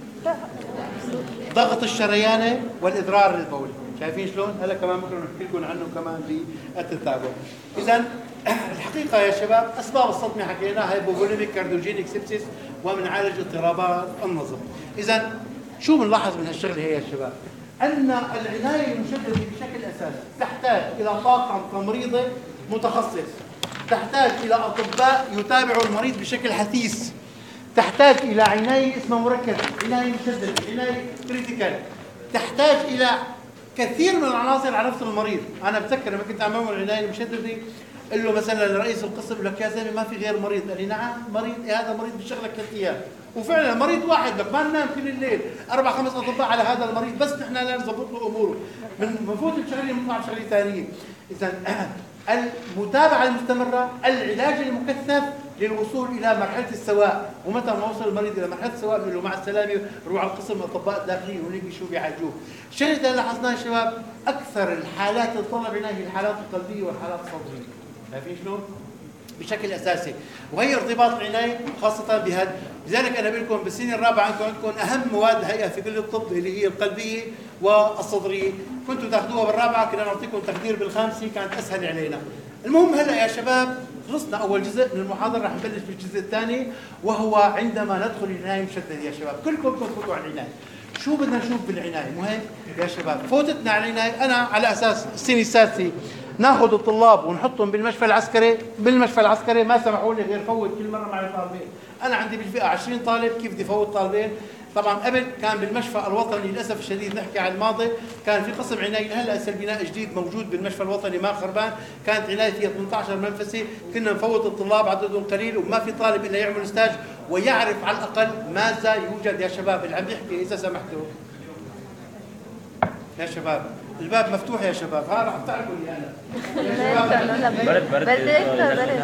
ضغط الشرياني والادرار البولي. شايفين شلون؟ هلا كمان ممكن نحكي لكم عنه كمان بالتتابع. اذا الحقيقه يا شباب اسباب الصدمه حكيناها هايبوفوليميك كارديوجينيك سيبسيس وبنعالج اضطرابات النظم. اذا شو بنلاحظ من هالشغله هي يا شباب؟ ان العنايه المشدده بشكل اساسي تحتاج الى طاقم تمريضي متخصص، تحتاج الى اطباء يتابعوا المريض بشكل حثيث، تحتاج الى عنايه اسمها مركزه، عنايه مشدده، عنايه كريتيكال، تحتاج الى كثير من العناصر على نفس المريض. انا بتذكر لما كنت اعمل العنايه المشدده قال له مثلا لرئيس القسم يقول لك يا زلمه ما في غير مريض، قال لي نعم مريض، إيه هذا مريض بشغلك ثلاث ايام، وفعلا مريض واحد لك ما ننام كل الليل، اربع خمس اطباء على هذا المريض بس نحن لا نظبط له اموره، من بفوت بشغله بنطلع بشغله ثانيه. اذا المتابعه المستمره، العلاج المكثف للوصول الى مرحله السواء، ومتى ما وصل المريض الى مرحله السواء بنقول له مع السلامه روح على القسم الاطباء الداخليين وهنيك شو بيعالجوه. الشيء اللي لاحظناه يا شباب اكثر الحالات اللي طلب عنايه هي الحالات القلبيه والحالات الصدريه. شايفين شلون؟ بشكل اساسي، وهي ارتباط العنايه خاصه بهذا. لذلك انا بقول لكم بالسنه الرابعه عندكم عندكم اهم مواد هيئه في كل الطب اللي هي القلبيه والصدريه، كنتوا تاخذوها بالرابعه كنا نعطيكم تقدير بالخامسه كانت اسهل علينا. المهم هلا يا شباب خلصنا اول جزء من المحاضره، رح نبلش بالجزء الثاني وهو عندما ندخل العنايه المشدده. يا شباب كلكم بدكم تفوتوا على العنايه. شو بدنا نشوف بالعنايه؟ مو هيك يا شباب؟ فوتتنا على العنايه، انا على اساس السنه السادسه ناخذ الطلاب ونحطهم بالمشفى العسكري، بالمشفى العسكري ما سمحوا لي غير فوت كل مره معي طالبين. انا عندي بالفئه عشرين طالب، كيف بدي فوت طالبين؟ طبعا قبل كان بالمشفى الوطني للاسف الشديد، نحكي عن الماضي، كان في قسم عنايه، هلا هسه البناء جديد موجود بالمشفى الوطني ما خربان، كانت عنايه فيها ثمانية عشر منفسه، كنا نفوت الطلاب عددهم قليل وما في طالب الا يعمل ستاج ويعرف على الاقل ماذا يوجد. يا شباب اللي عم يحكي اذا سمحتوا يا شباب الباب مفتوح يا شباب، ها رح تعرفوا لي انا يا شباب. برد برد برد برد.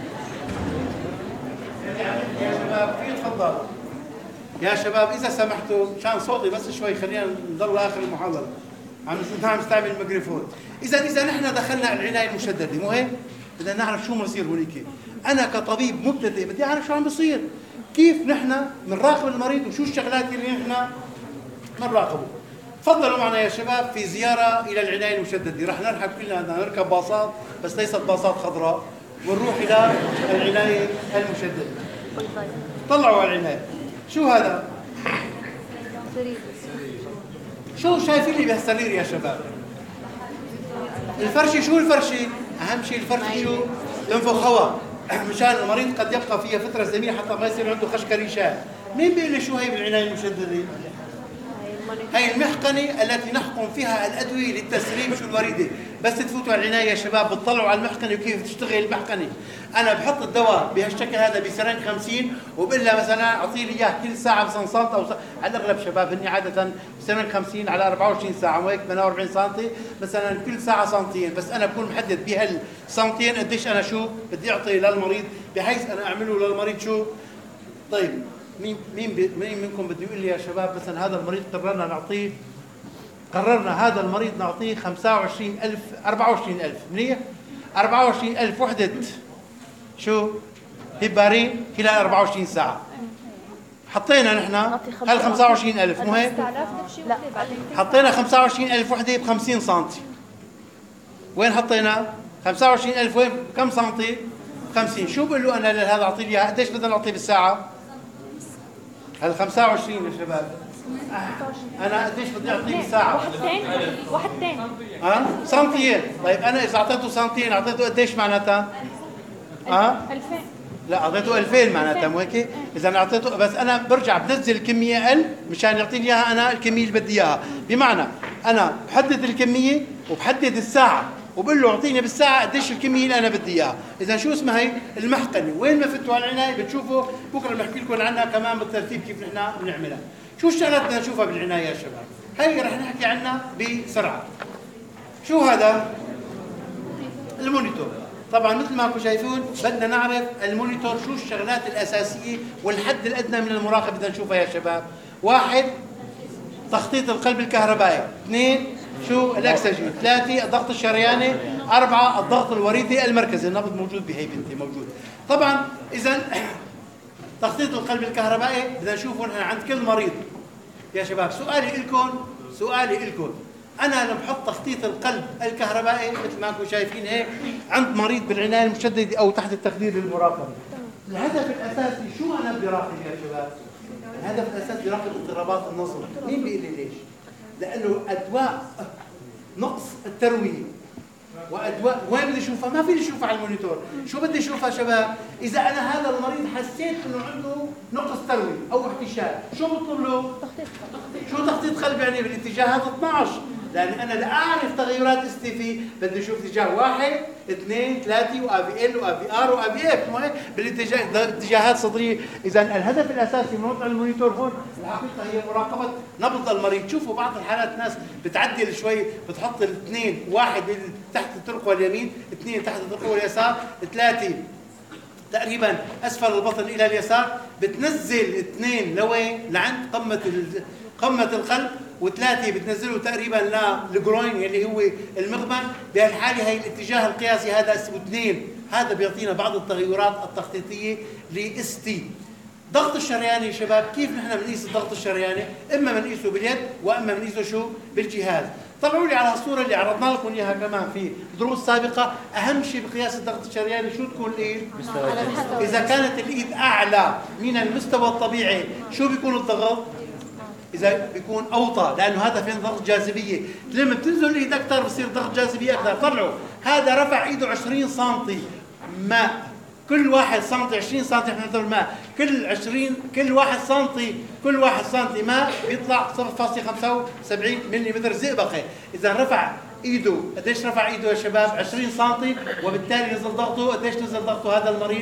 يا شباب في تفضل يا شباب اذا سمحتوا مشان صوتي بس شوي، خلينا نضل اخر المحاضره عم عم نستعمل الميكروفون. اذا اذا نحن دخلنا العنايه المشدده مو هيك؟ بدنا نعرف شو بصير هونيك. انا كطبيب مبتدئ بدي اعرف شو عم بصير، كيف نحن بنراقب المريض وشو الشغلات اللي نحن بنراقبه. تفضلوا معنا يا شباب في زياره الى العنايه المشدده، رح نرحب كلنا بدنا نركب باصات بس ليست باصات خضراء ونروح الى العنايه المشدده. طلعوا على العنايه. شو هذا؟ سرير. شو شايفين لي بهالسرير يا شباب؟ الفرشة. شو الفرشة؟ أهم شيء الفرشة شو؟ تنفخ هواء مشان المريض قد يبقى فيها فترة زمنية حتى ما يصير عنده خشكريشات. مين بيقول لي شو هي بالعناية المشددة؟ هي المحقنة التي نحقن فيها الأدوية للتسليم شو الوريدة. بس تفوتوا على العناية يا شباب بتطلعوا على المحقنة وكيف تشتغل المحقنة. أنا بحط الدواء بهالشكل هذا بسرنج خمسين وبقول لها مثلا أعطي لي إياه كل ساعة بسنسنت أو س... على الأغلب شباب هني عادة بسرنج خمسين على أربعة وعشرين ساعة وهيك ثمانية وأربعين سنتي مثلا كل ساعة سنتين، بس أنا بكون محدد بهالسنتين قديش أنا شو بدي أعطي للمريض بحيث أنا أعمله للمريض شو. طيب مين مين بي مين منكم بده يقول لي يا شباب مثلا هذا المريض قررنا نعطيه قررنا هذا المريض نعطيه خمسة وعشرين ألف أربعة وعشرين ألف منيح؟ أربعة وعشرين ألف وحدة شو؟ هيبارين خلال أربعة وعشرين ساعة. حطينا نحن هال خمسة وعشرين ألف مو هيك؟ لا حطينا خمسة وعشرين ألف وحدة ب خمسين سنتي. وين حطينا؟ خمسة وعشرين ألف وين كم سنتي؟ خمسين. شو بقول له انا لهذا اعطي لي اياها؟ قديش بدنا نعطيه بالساعة؟ هال خمسة وعشرين يا شباب. انا قديش بدي اعطيه بالساعة؟ واحدتين واحدتين ها؟ سنتين. طيب انا اذا اعطيته سنتين اعطيته قديش معناتها؟ ها؟ ألفين. لا اعطيته ألفين معناتها مو هيك؟ اذا أنا اعطيته بس انا برجع بنزل الكمية اقل مشان يعطيني اياها انا الكمية اللي بدي اياها، بمعنى انا بحدد الكمية وبحدد الساعة وبقول له اعطيني بالساعة قديش الكمية اللي انا بدي اياها. اذا شو اسمها هي؟ المحقنة. وين ما فتوا على العناية بتشوفوا بكره بحكي لكم عنها كمان بالترتيب كيف نحن بنعملها. شو الشغلات بدنا نشوفها بالعناية يا شباب؟ هي رح نحكي عنها بسرعة. شو هذا؟ المونيتور. طبعا مثل ما انتم شايفون بدنا نعرف المونيتور شو الشغلات الاساسيه والحد الادنى من المراقبه بدنا نشوفها يا شباب. واحد تخطيط القلب الكهربائي، اثنين شو الاكسجين، ثلاثه الضغط الشرياني، اربعه الضغط الوريدي المركزي، النبض موجود بهي بنتي موجود. طبعا اذا تخطيط القلب الكهربائي بدنا نشوفه نحن عند كل مريض يا شباب. سؤالي لكم سؤالي لكم أنا لما بحط تخطيط القلب الكهربائي مثل ما انتم شايفين هيك عند مريض بالعناية المشددة أو تحت التخدير للمراقبة، الهدف الأساسي شو أنا براقب يا شباب؟ الهدف الأساسي براقب اضطرابات النظر. مين بيقول لي ليش؟ لأنه أدواء نقص التروية وأدواء وين بدي أشوفها؟ ما فيني أشوفها على المونيتور. شو بدي أشوفها شباب؟ إذا أنا هذا المريض حسيت إنه عنده نقص تروي أو احتشاد، شو بطلب له؟ شو تخطيط قلب يعني بالاتجاه هذا اثنعش، لأن أنا لأعرف تغيرات اس تي في بدي أشوف اتجاه واحد، اثنين، ثلاثة وأبي ال وأبي ار وأبي اف مو هيك؟ بالاتجاه اتجاهات صدرية. إذا الهدف الأساسي من وضع المونيتور هون الحقيقة هي مراقبة نبض المريض. شوفوا بعض الحالات ناس بتعدل شوي بتحط الاثنين، واحد تحت الترقوة اليمين، اثنين تحت الترقوة اليسار، ثلاثة تقريبا اسفل البطن الى اليسار، بتنزل اثنين لوين؟ لعند قمه قمه القلب، وثلاثه بتنزله تقريبا للجروين اللي هو المغبن. بهالحاله هي الاتجاه القياسي هذا اسمه اثنين، هذا بيعطينا بعض التغيرات التخطيطيه لاس تي. ضغط الشرياني يا شباب، كيف نحن بنقيس الضغط الشرياني؟ اما بنقيسه باليد واما بنقيسه شو؟ بالجهاز. طلعوا لي على الصوره اللي عرضنا لكم اياها كمان في دروس سابقه. اهم شيء بقياس الضغط الشرياني شو تكون الايد؟ اذا كانت الايد اعلى من المستوى الطبيعي شو بيكون الضغط؟ اذا بيكون اوطى، لانه هذا فين ضغط جاذبيه. لما بتنزل الايد اكثر بصير ضغط جاذبيه اكثر. طلعوا هذا رفع ايده عشرين سم ماء كل واحد سنتي عشرين سنتي من الماء، كل عشرين كل واحد سنتي كل واحد سنتي ماء بيطلع صفر فاصلة خمسة وسبعين ملم زئبقه. اذا رفع ايده، قديش رفع ايده يا شباب؟ عشرين سنتي، وبالتالي نزل ضغطه، قديش نزل ضغطه هذا المريض؟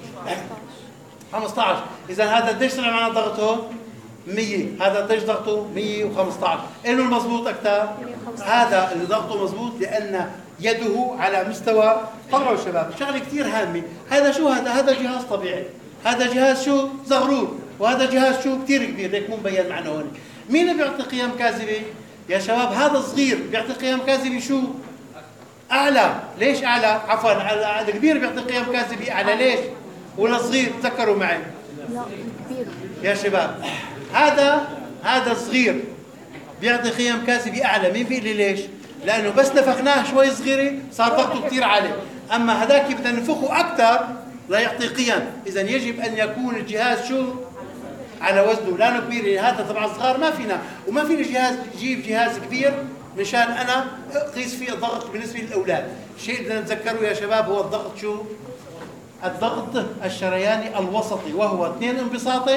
خمسة عشر. اذا هذا قديش طلع معنا ضغطه؟ مية. هذا قديش ضغطه؟ مية وخمسة عشر. انه المضبوط اكثر؟ هذا اللي ضغطه مضبوط لان يده على مستوى. طلعوا شباب شغله كثير هامه، هذا شو هذا؟ هذا جهاز طبيعي، هذا جهاز شو؟ زغرور، وهذا جهاز شو؟ كثير كبير، هيك مو مبين معنا هون. مين اللي بيعطي قيم كاذبه؟ يا شباب هذا صغير بيعطي قيم كاذبه شو؟ اعلى. ليش اعلى؟ عفوا الكبير بيعطي قيم كاذبه اعلى، ليش؟ ولا صغير؟ تذكروا معي. لا كبير يا شباب هذا هذا صغير بيعطي قيم كاذبه اعلى، مين بيقول لي ليش؟ لانه بس نفخناه شوي صغيره صار ضغطه كثير عالي، اما هذاك بدنا ننفخه اكثر ليعطي قيم. اذا يجب ان يكون الجهاز شو؟ على وزنه، لانه كبير. هذا تبع الصغار ما فينا، وما فينا جهاز جيب جهاز كبير مشان انا اقيس فيه الضغط بالنسبه للاولاد. الشيء اللي بدنا نتذكره يا شباب هو الضغط شو؟ الضغط الشرياني الوسطي، وهو اثنين انبساطي،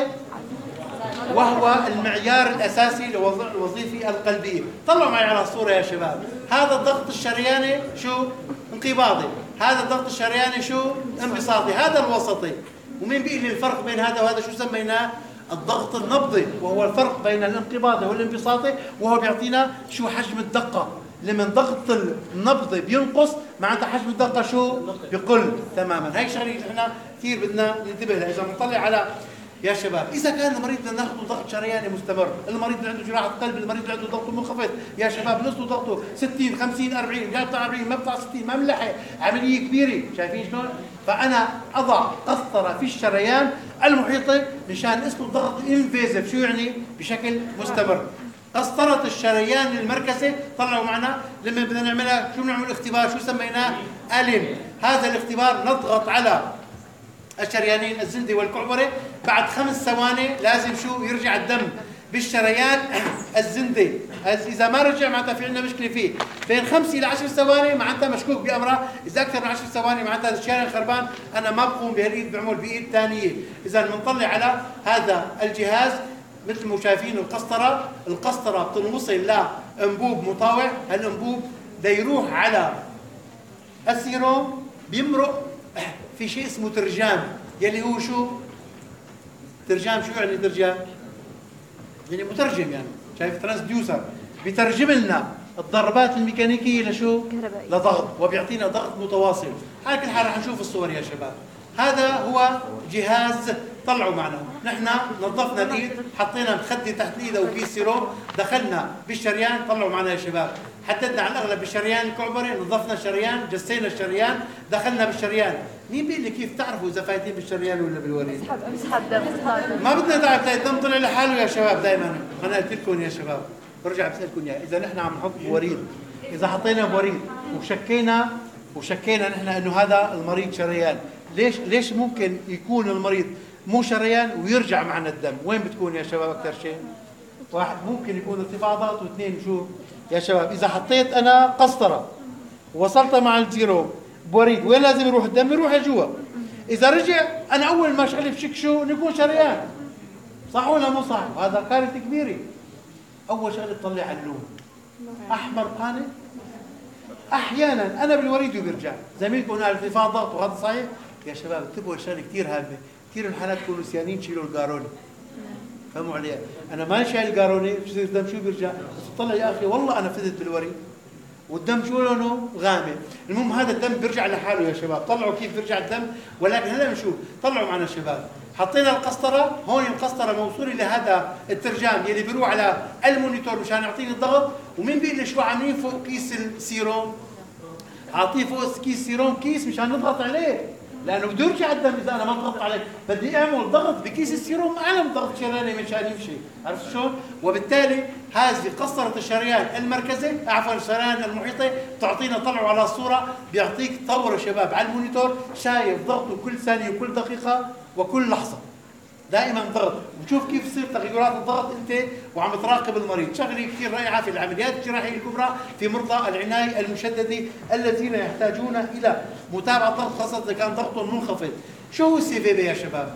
وهو المعيار الاساسي للوظيفه القلبيه. طلعوا معي على الصوره يا شباب، هذا الضغط الشرياني شو؟ انقباضي، هذا الضغط الشرياني شو؟ انبساطي، هذا الوسطي. ومين بيقول لي الفرق بين هذا وهذا شو سميناه؟ الضغط النبضي، وهو الفرق بين الانقباضي والانبساطي، وهو بيعطينا شو؟ حجم الدقه. لما ضغط النبض بينقص معناتها حجم الدقه شو؟ بيقل تماما. هي شغله احنا كثير بدنا ننتبه لها. اذا بنطلع على يا شباب، اذا كان المريض بدنا ناخذه ضغط شرياني مستمر، المريض اللي عنده جراحه قلب، المريض اللي عنده ضغطه منخفض يا شباب، نصه ضغطه ستين خمسين أربعين، جاي بتاع أربعين ما بتاع ستين، ما ملحق، عمليه كبيره، شايفين شلون؟ فانا اضع قسطره في الشريان المحيطه مشان اسمه ضغط انفيزيف. شو يعني؟ بشكل مستمر. قسطرة الشريان المركزي، طلعوا معنا لما بدنا نعملها شو بنعمل؟ اختبار شو سميناه؟ ألين. هذا الاختبار نضغط على الشريانين الزندي والكعبرة، بعد خمس ثواني لازم شو؟ يرجع الدم بالشريان الزندي. اذا ما رجع معناتها في عندنا مشكله فيه. بين خمس الى عشر ثواني معناتها مشكوك بامره، اذا اكثر من عشر ثواني معناتها الشريان خربان، انا ما بقوم بهالايد، بعمل بايد ثانيه. اذا بنطلع على هذا الجهاز مثل ما شايفين القسطره، القسطره بتنوصل لانبوب مطاوع، هالانبوب بده يروح على السيروم، بيمرق في شيء اسمه ترجام، يلي هو شو؟ ترجام. شو يعني ترجام؟ يعني مترجم، يعني شايف ترانسديوسر، بيترجم لنا الضربات الميكانيكيه لشو؟ لضغط، وبيعطينا ضغط متواصل. على كل حال رح نشوف الصور يا شباب. هذا هو جهاز. طلعوا معنا، نحن نظفنا الايد، حطينا مخده تحت الايد او كيس سيروم، دخلنا بالشريان. طلعوا معنا يا شباب، حددنا على الاغلب بالشريان الكعبري، نظفنا الشريان، جسينا الشريان، دخلنا بالشريان. مين بيقول لي كيف تعرفوا اذا فايتين بالشريان ولا بالوريد؟ اسحب اسحب دم. ما بدنا نتعب، الدم طلع لحاله يا شباب. دائما انا قلت لكم يا شباب، برجع بسالكم اياها، اذا نحن عم نحط بوريد، اذا حطينا بوريد وشكينا وشكينا نحن انه هذا المريض شريان، ليش ليش ممكن يكون المريض مو شريان ويرجع معنا الدم؟ وين بتكون يا شباب اكثر شيء؟ واحد ممكن يكون ارتفاع ضغط، واثنين شو يا شباب؟ اذا حطيت انا قسطره ووصلتها مع الزيرو بوريد، وين لازم يروح الدم؟ يروح لجوا. اذا رجع انا اول ما اشعل بشك شو؟ نكون شريان، صح ولا مو صح؟ وهذا كارثه كبيره. اول شغله تطلع على اللون، احمر قاني. احيانا انا بالوريد وبيرجع، زميلكم قال ارتفاع ضغط وهذا صحيح. يا شباب انتبهوا لشغله كثير هامه، كثير الحالات يكونوا نسيانين يشيلوا القاروني. فهموا علي؟ انا ما شايل القاروني، بصير الدم شو بيرجع؟ بس طلع يا اخي والله انا فزت بالوريد والدم شو لونه؟ غامق. المهم هذا الدم بيرجع لحاله يا شباب. طلعوا كيف بيرجع الدم، ولكن هلا بنشوف. طلعوا معنا شباب، حطينا القسطره هون، القسطره موصوله لهذا الترجام يلي بيروح على المونيتور مشان يعطيني الضغط. ومين بيقول لي شو عاملين فوق كيس السيروم؟ اعطيه فوق كيس سيروم كيس مشان نضغط عليه، لانه بده يرجع الدم اذا انا ما ضغطت عليه. بدي اعمل ضغط بكيس السيروم اعلى من ضغط شرياني مشان يمشي، عرفت شلون؟ وبالتالي هذه قسطره الشريان المركزي، عفوا الشريان المحيطي، تعطينا. طلعوا على الصوره، بيعطيك تصور شباب على المونيتور، شايف ضغطه كل ثانيه وكل دقيقه وكل لحظه، دائما ضغط. وشوف كيف تصير تغيرات الضغط انت وعم تراقب المريض. شغله كثير رائعه في العمليات الجراحيه الكبرى في مرضى العنايه المشدده الذين يحتاجون الى متابعه ضغط، خاصه اذا كان ضغطهم منخفض. شو هو السي في بي يا شباب؟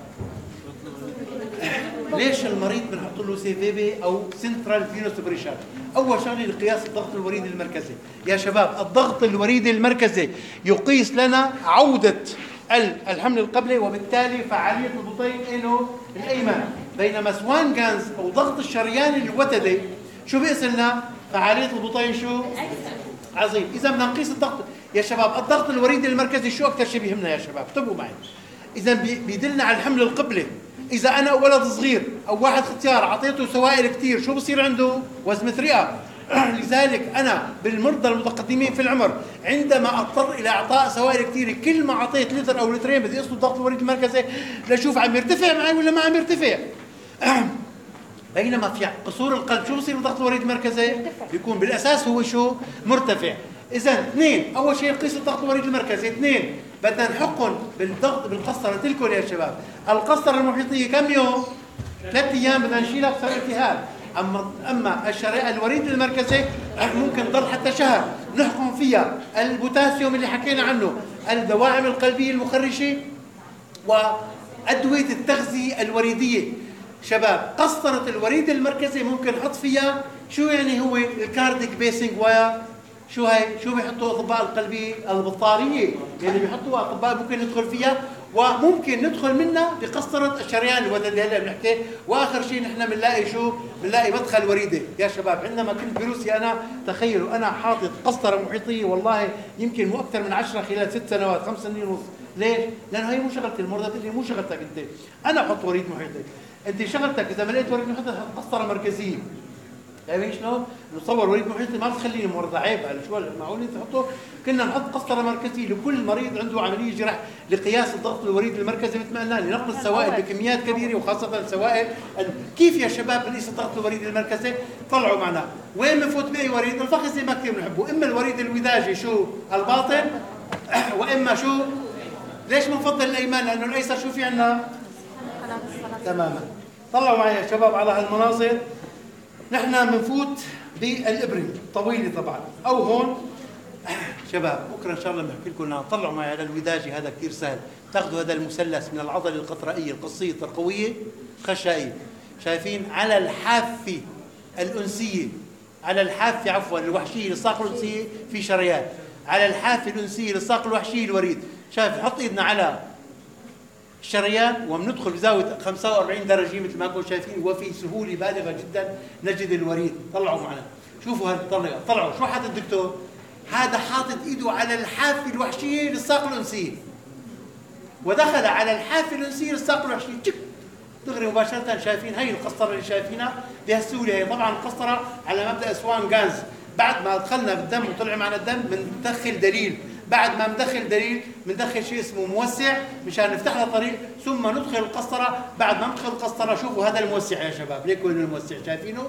ليش المريض بنحط له سي في بي او سنترال فينوس بريشر؟ اول شغله لقياس الضغط الوريدي المركزي. يا شباب الضغط الوريدي المركزي يقيس لنا عوده الحمل القبلي وبالتالي فعاليه البطين له الايمن، بينما سوان جانز او ضغط الشريان الوتدي شو بيقيس لنا؟ فعاليه البطين شو؟ عظيم. اذا بدنا نقيس الضغط يا شباب، الضغط الوريدي المركزي شو اكثر شيء بيهمنا يا شباب؟ اكتبوا معي. اذا بيدلنا على الحمل القبلي. اذا انا ولد صغير او واحد ختيار اعطيته سوائل كثير شو بصير عنده؟ وزمة رئه. لذلك انا بالمرضى المتقدمين في العمر عندما اضطر الى اعطاء سوائل كثير، كل ما اعطيت لتر او لترين بدي اقيس الضغط الوريدي المركزي لاشوف عم يرتفع معي ولا ما عم يرتفع. بينما في قصور القلب شو بصير الضغط الوريدي المركزي؟ بيكون بالاساس هو شو؟ مرتفع. اذا اثنين، اول شيء نقيس الضغط الوريدي المركزي، اثنين بدنا نحقن بالضغط بالقسطره تلكم يا شباب. القسطره المحيطيه كم يوم؟ ثلاث ايام بدنا نشيلها بسبب التهاب. اما اما الشريان الوريد المركزي ممكن تضل حتى شهر نحقن فيها البوتاسيوم اللي حكينا عنه، الدواعم القلبيه المخرشه وادويه التغذيه الوريديه. شباب قسطره الوريد المركزي ممكن نحط فيها شو يعني هو الكارديك بيسنج واير. شو هي؟ شو بيحطوا اطباء القلبيه البطاريه اللي بيحطوها اطباء ممكن ندخل فيها، وممكن ندخل منها بقسطره الشريان الوتدي هلا بنحكي. واخر شيء نحن بنلاقي شو؟ بنلاقي مدخل وريدي. يا شباب عندما كنت بروسيا انا تخيلوا انا حاطط قسطره محيطيه والله يمكن مو اكثر من عشرة خلال ست سنوات خمس سنين ونص. ليش؟ لانه هي مو شغلتي، المرضى بتقول لي مو شغلتك انت، انا احط وريد محيطي. انت شغلتك اذا ما لقيت وريد محيطي قسطره مركزيه. شايفين شلون؟ نصور وريد محيطي ما بتخليني مرضى، عيب على شو معقول انت تحطه؟ كنا نحط قسطره مركزيه لكل مريض عنده عمليه جراح لقياس الضغط الوريد المركزي مثل ما قلنا، لنقل السوائل بكميات كبيره وخاصه السوائل. كيف يا شباب بنقيس الضغط الوريد المركزي؟ طلعوا معنا، وين بنفوت باي وريد؟ الفخذ زي ما كثير بنحبه، اما الوريد الوداجي شو؟ الباطن، واما شو؟ ليش بنفضل الايمن؟ لانه الايسر شو في عندنا؟ تماما. طلعوا معي يا شباب على هالمناظر. نحن بنفوت بالابره طويله طبعا او هون. شباب بكره ان شاء الله بنحكي لكم. طلعوا معي على الوداجي، هذا كثير سهل. تاخذوا هذا المثلث من العضله القطرائيه القصيه الترقويه خشائيه، شايفين؟ على الحافه الانسيه، على الحافه عفوا الوحشيه للساق الانسيه في شريان، على الحافه الانسيه للساق الوحشيه الوريد. شايف؟ نحط ايدنا على الشريان وبندخل بزاويه خمسة وأربعين درجه مثل ما انتم شايفين، وفي سهوله بالغه جدا نجد الوريد. طلعوا معنا، شوفوا هذه الطريقه. طلعوا شو حاطط الدكتور؟ هذا حاطط ايده على الحافه الوحشيه للساق الانسيه، ودخل على الحافه الانسيه للساق الوحشيه تشك دغري مباشره. شايفين هي القسطره اللي شايفينها بهالسهوله هي. طبعا القسطره على مبدا سوان جانز، بعد ما دخلنا بالدم وطلع معنا الدم بندخل دليل، بعد ما ندخل دليل بندخل شيء اسمه موسع مشان نفتح له طريق، ثم ندخل القسطره. بعد ما ندخل القسطره شوفوا هذا الموسع يا شباب، ليك وين الموسع شايفينه؟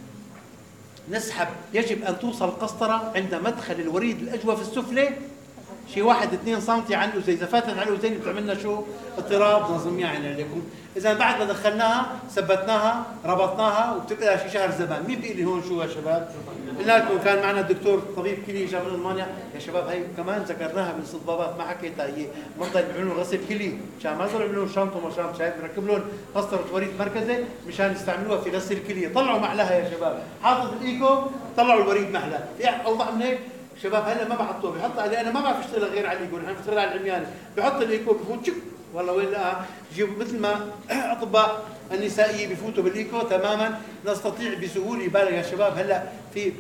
نسحب. يجب ان توصل القسطره عند مدخل الوريد الاجوف السفلي شيء واحد اثنين سنتي عنه، زي اذا فاتت عليه زين بتعملنا شو؟ اضطراب نظم يعني عليكم. اذا بعد ما دخلناها ثبتناها ربطناها وبتبقى شي شهر زمان. مين بيقول لي هون شو يا شباب؟ قلنا لكم كان معنا الدكتور طبيب كلي جاي من المانيا يا شباب. هي كمان ذكرناها بالصبابات ما حكيتها، هي مرضى بيعملوا غسيل كلي مشان ما يضلوا يعملوا شنطه ومشان شايف بنركب لهم قسطره وريد مركزي مشان يستعملوها في غسيل كلي. طلعوا معلها يا شباب، حاطط الايكو طلعوا الوريد محلها. في اوضح من هيك شباب؟ هلا ما بحطوه، بحط عليه. انا ما بعرف اشتغل غير على الايكو، نحن بنشتغل على العمياني. بحط الايكو بفوت شك والله وين لقى جيبوا مثل ما اطباء النسائيه بفوتوا بالايكو تماما. نستطيع بسهوله بالغ يا شباب. هلا في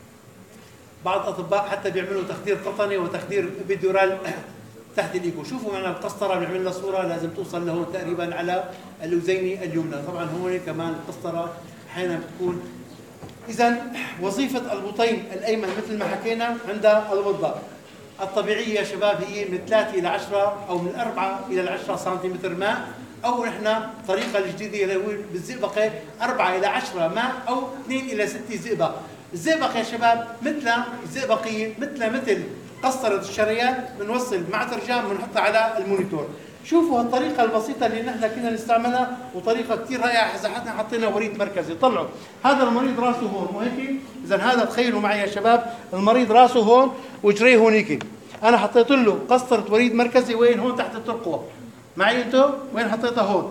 بعض الاطباء حتى بيعملوا تخدير قطني وتخدير بيدورال تحت الايكو. شوفوا معنا القسطره بنعمل لها صوره لازم توصل لهون تقريبا على الاذين اليمنى. طبعا هون كمان القسطره احيانا بتكون. اذا وظيفه البطين الايمن مثل ما حكينا عند الوضع الطبيعيه يا شباب هي من ثلاثة الى عشرة او من أربعة الى العشرة سنتيمتر ماء، او نحن الطريقه الجديده اللي هو بالزئبقه أربعة الى عشرة ماء او اثنين الى ستة زئبق. الزئبق يا شباب مثل الزئبقيه مثل مثل قسطره الشريان بنوصل مع ترجام بنحطها على المونيتور. شوفوا هالطريقه البسيطه اللي نحن كنا نستعملها وطريقه كثير رائعه اذا حتى حطينا وريد مركزي. طلعوا هذا المريض راسه هون مو هيك؟ اذا هذا تخيلوا معي يا شباب المريض راسه هون وجريه هونيك. انا حطيت له قسطره وريد مركزي وين؟ هون تحت الترقوه. معي انتو؟ وين حطيتها؟ هون.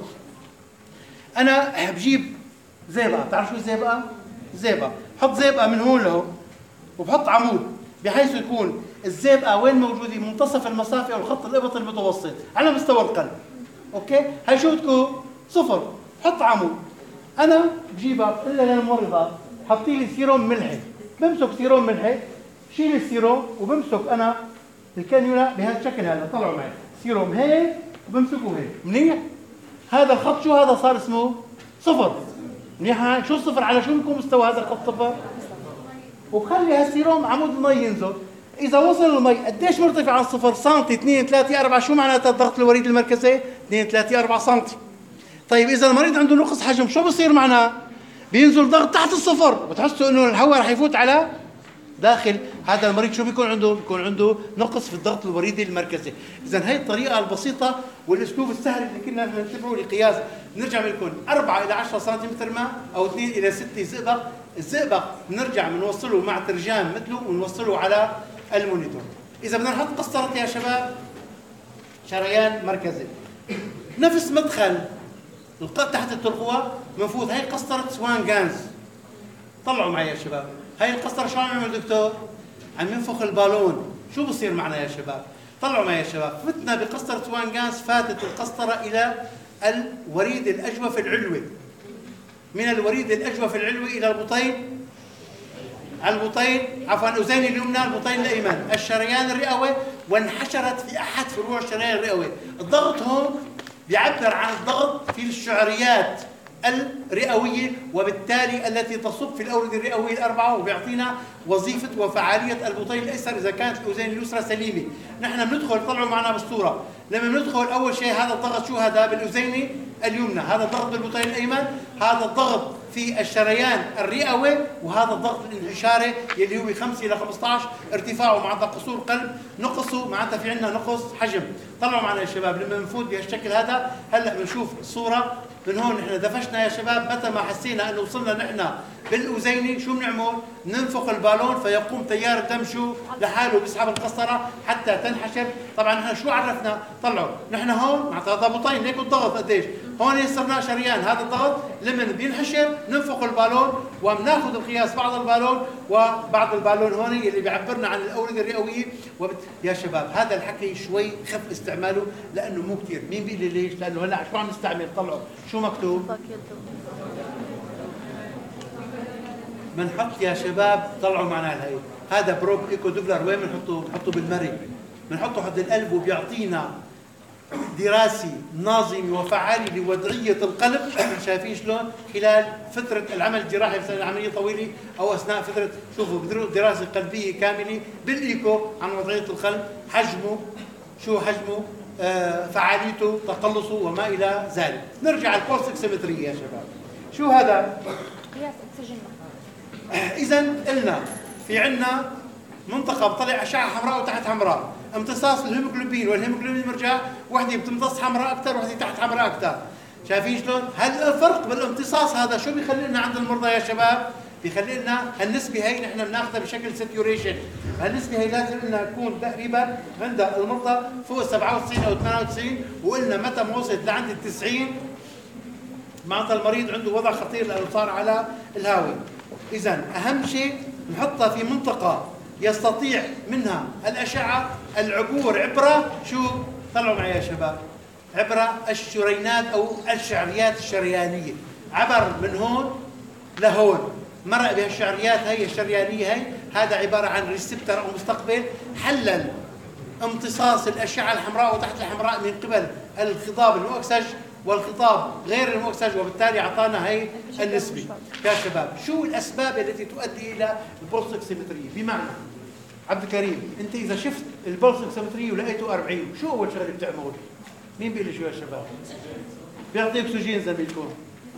انا بجيب زئبقه، بتعرف شو الزئبقه؟ زئبقه، بحط زئبقه من هون لهون وبحط عمود بحيث يكون الزئبقه وين موجوده؟ منتصف المسافه او الخط الابطي المتوسط على مستوى القلب. اوكي؟ هي شو بتكون؟ صفر، بحط عمود. انا بجيبها بقول لها للممرضه حطي لي سيروم ملحي، بمسك سيروم ملحي، شيل السيروم وبمسك انا الكانيولا بهذا الشكل هذا، طلعوا معي، سيروم هيك وبمسكه هيك، منيح؟ هذا الخط شو هذا صار اسمه؟ صفر. منيح؟ شو الصفر؟ على شو بيكون مستوى هذا الخط صفر؟ وبخلي هالسيروم عمود المي ينزل، إذا وصل المي قديش مرتفع عن الصفر؟ سنتي، اثنين، ثلاثة، أربعة، شو معناتها الضغط الوريدي المركزي؟ اثنين، ثلاثة، أربعة سنتي. طيب إذا المريض عنده نقص حجم شو بصير معنا؟ بينزل ضغط تحت الصفر، بتحسوا إنه الهواء رح يفوت على داخل هذا المريض. شو بيكون عنده؟ بيكون عنده نقص في الضغط الوريدي المركزي. إذا هي الطريقة البسيطة والأسلوب السهل اللي كنا نتبعه لقياس. نرجع بنكون أربعة إلى عشرة سنتيمتر ماء أو اثنين إلى ستة زئبق. الزئبق بنرجع بنوصله مع ترجام مثله ونوصله على المونيتور. إذا بدنا نحط قسطرة يا شباب شريان مركزي، نفس مدخل القط تحت الترقوة منفوذ. هي قسطرة سوان جانز. طلعوا معي يا شباب، هي القسطرة شو عم يعمل دكتور؟ عم ينفخ البالون. شو بصير معنا يا شباب؟ طلعوا معي يا شباب، فتنا بقسطرة سوان جانز، فاتت القسطرة إلى الوريد الأجوف العلوي، من الوريد الأجوف العلوي إلى البطين، على البطين عفوا الأذين اليمنى، البطين الأيمن، الشريان الرئوي، وانحشرت في أحد فروع الشريان الرئوي. الضغط هون بيعبر عن الضغط في الشعريات الرئوية، وبالتالي التي تصب في الأوردة الرئوية الأربعة، وبيعطينا وظيفة وفعالية البطين الأيسر إذا كانت الأذين اليسرى سليمة. نحن بندخل، طلعوا معنا بالصورة، لما بندخل أول شيء هذا الضغط شو هذا؟ بالأذين اليمنى، هذا الضغط بالبطين الأيمن، هذا الضغط في الشريان الرئوي، وهذا الضغط الانحشاري يلي هو خمسة إلى خمسة عشر ارتفاعه معناتها قصور قلب، نقصه معناتها في عندنا نقص حجم. طلعوا معنا يا شباب لما بنفوت بهالشكل هذا. هلا بنشوف الصورة من هون. نحن دفشنا يا شباب، متى ما حسينا انه وصلنا نحن بالاذيني شو بنعمل؟ ننفخ البالون فيقوم تيار الدم شو لحاله بيسحب القسطره حتى تنحشر. طبعا نحن شو عرفنا؟ طلعوا نحن هون معناتها هذا بطين، ليك الضغط قديش؟ هون صرنا شريان، هذا الضغط لما بينحشر ننفخ البالون وبناخذ القياس بعض البالون وبعض البالون هون اللي بيعبرنا عن الاورده الرئويه. وبت... يا شباب هذا الحكي شوي خف استعماله لانه مو كثير. مين بيقول لي ليش؟ لانه هلا شو عم نستعمل؟ طلعوا شو مكتوب؟ بنحط يا شباب، طلعوا معنا هي، هذا بروب ايكو دوبلر. وين بنحطه؟ بنحطه بالمري، بنحطه حد القلب وبيعطينا دراسي ناظم وفعالي لوضعيه القلب. شايفين شلون؟ خلال فتره العمل الجراحي، مثلا عمليه طويله او اثناء فتره، شوفوا دراسه قلبيه كامله بالايكو عن وضعيه القلب، حجمه، شو حجمه، آه فعاليته، تقلصه وما الى ذلك. نرجع البولس اكسيمتري يا شباب. شو هذا؟ قياس اكسجين. اذا قلنا في عندنا منطقه بطلع اشعه حمراء وتحت حمراء، امتصاص الهيموجلوبين والهيموجلوبين المرجع، وحده بتمتص حمراء اكثر وحده تحت حمراء اكثر. شايفين شلون؟ هل الفرق بالامتصاص هذا شو بيخلي لنا عند المرضى يا شباب؟ بيخلي لنا هالنسبه هي نحن بناخذها بشكل ساتيوريشن. هالنسبه هي لازم انها تكون تقريبا عند المرضى فوق سبعة وتسعين او ثمانية وتسعين، وقلنا متى ما وصلت لعند ال تسعين معناتها المريض عنده وضع خطير لانه صار على الهاوي. اذا اهم شيء نحطها في منطقه يستطيع منها الاشعه العبور عبر شو؟ طلعوا معي يا شباب، عبر الشرينات او الشعريات الشريانيه. عبر من هون لهون، مرق بهالشعريات هي الشريانيه هي، هذا عباره عن ريسبتر او مستقبل حلل امتصاص الاشعه الحمراء وتحت الحمراء من قبل الخطاب المؤكسج والخطاب غير المؤكسج، وبالتالي اعطانا هي النسبه. يا شباب شو الاسباب التي تؤدي الى البولس اكسيمتري؟ بمعنى عبد الكريم انت اذا شفت البولس اكسيمتري ولقيته أربعين شو اول شغله بتعمل؟ مين بيقول لي شو يا شباب؟ بيعطي اكسجين زميلكم.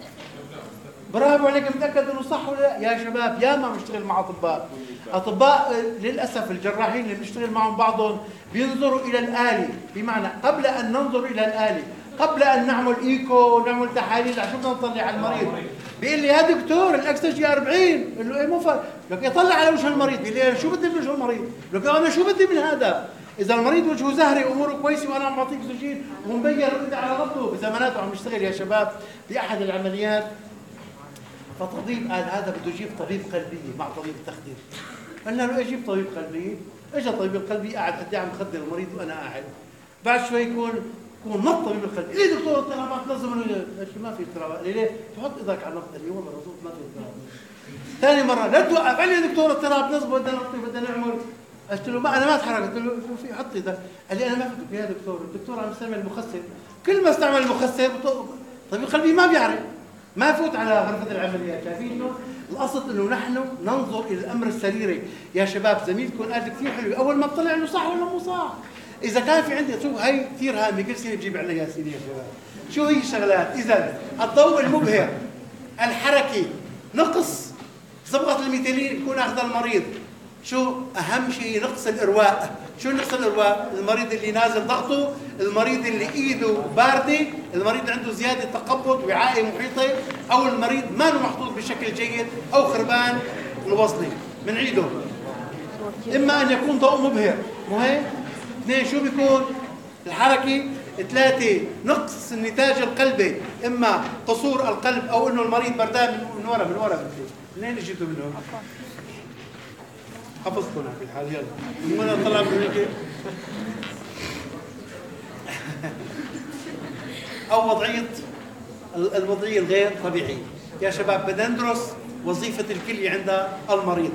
برافو عليك، متاكد انه صح ولا لا؟ يا شباب ياما بنشتغل مع اطباء، اطباء للاسف الجراحين اللي بنشتغل معهم بعضهم بينظروا الى الآلي، بمعنى قبل ان ننظر الى الآلي، قبل ان نعمل ايكو ونعمل تحاليل عشان بدنا نطلع على المريض، بيقول لي يا دكتور الاكسجين أربعين، بقول له ايه مو فرق، بقول لك يطلع على وجه المريض، بيقول لي شو بدي من وجه المريض؟ بقول له انا شو بدي من هذا؟ اذا المريض وجهه زهري اموره كويسه وانا عم بعطيك اكسجين ومبين ايدي على ضبطه بزماناته عم يشتغل يا شباب باحد العمليات. فطبيب قال هذا بده يجيب طبيب قلبيه مع طبيب التخدير. قلنا له اجيب طبيب قلبيه. اجى طبيب القلبي قاعد قد عم يخدر المريض وانا قاعد. بعد شوي يكون يكون نط طبيب القلب، ليه دكتور اضطرابات نظم ما في اضطرابات، ليه؟ تحط ايدك على النقطه اللي هو بالرصوص ما في اضطرابات. ثاني مره لا توقف علي دكتور اضطراب نظم بدنا نعطي بدنا نعمل. قلت له ما انا ما اتحرك، قلت له شو في حط ايدك، قال لي انا ما فهمت يا دكتور، الدكتور عم يستعمل مخسر، كل ما استعمل المخسر طبيب القلبي ما بيعرف ما فوت على غرفه العمليات. شايفين انه الاصل انه نحن ننظر الى الامر السريري يا شباب. زميلكم قال كثير حلو اول ما بطلع انه صح ولا مو صح. اذا كان في عندي شوف هي كثير هامه كل سنه بجيب عليها سيدي يا شباب. شو هي الشغلات؟ اذا الضوء المبهر، الحركي، نقص صبغه الميثيلين بكون اخذ المريض. شو اهم شيء؟ نقص الارواء. شو نقص الارواء؟ المريض اللي نازل ضغطه، المريض اللي ايده بارده، المريض عنده زياده تقبض وعائي محيطي، او المريض ما له محطوط بشكل جيد او خربان الوصلي. بنعيده اما ان يكون ضوء مبهر، مو هيك؟ اثنين شو بيكون؟ الحركي. ثلاثه نقص النتاج القلبي، اما قصور القلب او انه المريض بردان من ورا من ورا. منين اجيتوا منهم؟ حفظتنا في الحال. يلا من طلع من هيك او وضعيه الوضعيه الغير طبيعيه. يا شباب بدنا ندرس وظيفه الكليه عند المريض،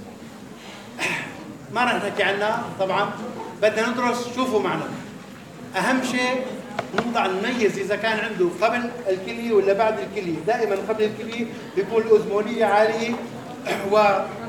ما رح نحكي عنها طبعا. بدنا ندرس، شوفوا معنا اهم شيء نوضع نميز اذا كان عنده قبل الكليه ولا بعد الكليه. دائما قبل الكليه بيكون الاذموليه عاليه و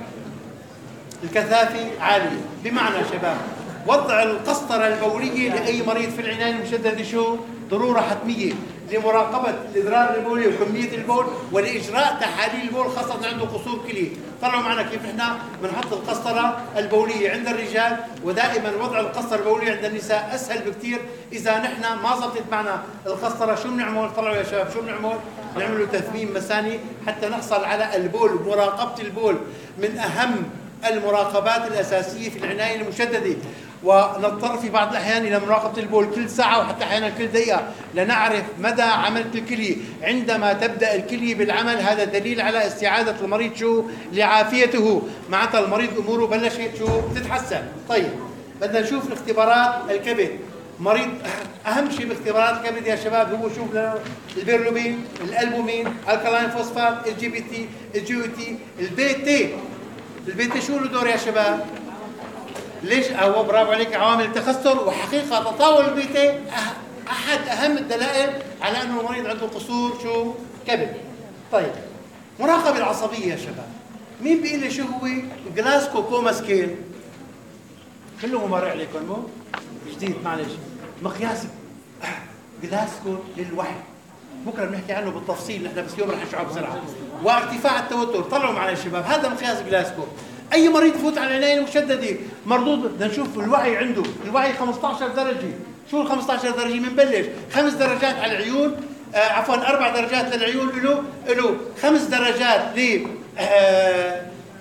الكثافه عاليه. بمعنى شباب وضع القسطره البوليه لاي مريض في العنايه المشدده شو؟ ضروره حتميه لمراقبه الاضرار البولي وكميه البول ولاجراء تحاليل البول خاصه عنده قصور كليه. طلعوا معنا كيف احنا بنحط القسطره البوليه عند الرجال، ودائما وضع القسطره البوليه عند النساء اسهل بكثير. اذا نحن ما زبطت معنا القسطره شو بنعمل؟ طلعوا يا شباب شو بنعمل؟ نعمل له تثمين مساني حتى نحصل على البول. ومراقبه البول من اهم المراقبات الاساسيه في العنايه المشدده، ونضطر في بعض الاحيان الى مراقبه البول كل ساعه وحتى احيانا كل دقيقه لنعرف مدى عمل الكليه. عندما تبدا الكليه بالعمل هذا دليل على استعاده المريض شو؟ لعافيته. معناتها المريض اموره بلشت شو؟ تتحسن. طيب بدنا نشوف الاختبارات الكبد. مريض اهم شيء باختبارات الكبد يا شباب هو شوف البيرلوبين، الالبومين، الكلاين فوسفات، الجي بي تي، الجي او تي، البي تي. البي تي شو له دور يا شباب؟ ليش؟ هو برافو عليك، عوامل التخثر. وحقيقه تطاول البي تي احد اهم الدلائل على انه المريض عنده قصور شو؟ كبد. طيب مراقبه العصبيه يا شباب. مين بيقول لي شو هو جلاسكو كوما سكيل؟ كله مر عليكم مو؟ جديد معلش. مقياس جلاسكو للوعي. بكره بنحكي عنه بالتفصيل نحن، بس اليوم رح نشرحه بسرعه. وارتفاع التوتر. طلعوا معنا يا شباب هذا مقياس جلاسكو. اي مريض يفوت على العنايه المشدده مردود بدنا نشوف الوعي عنده. الوعي خمسة عشر درجه. شو ال خمسة عشر درجه؟ بنبلش خمس درجات على العيون، آه عفوا اربع درجات للعيون، له له خمس درجات ل آه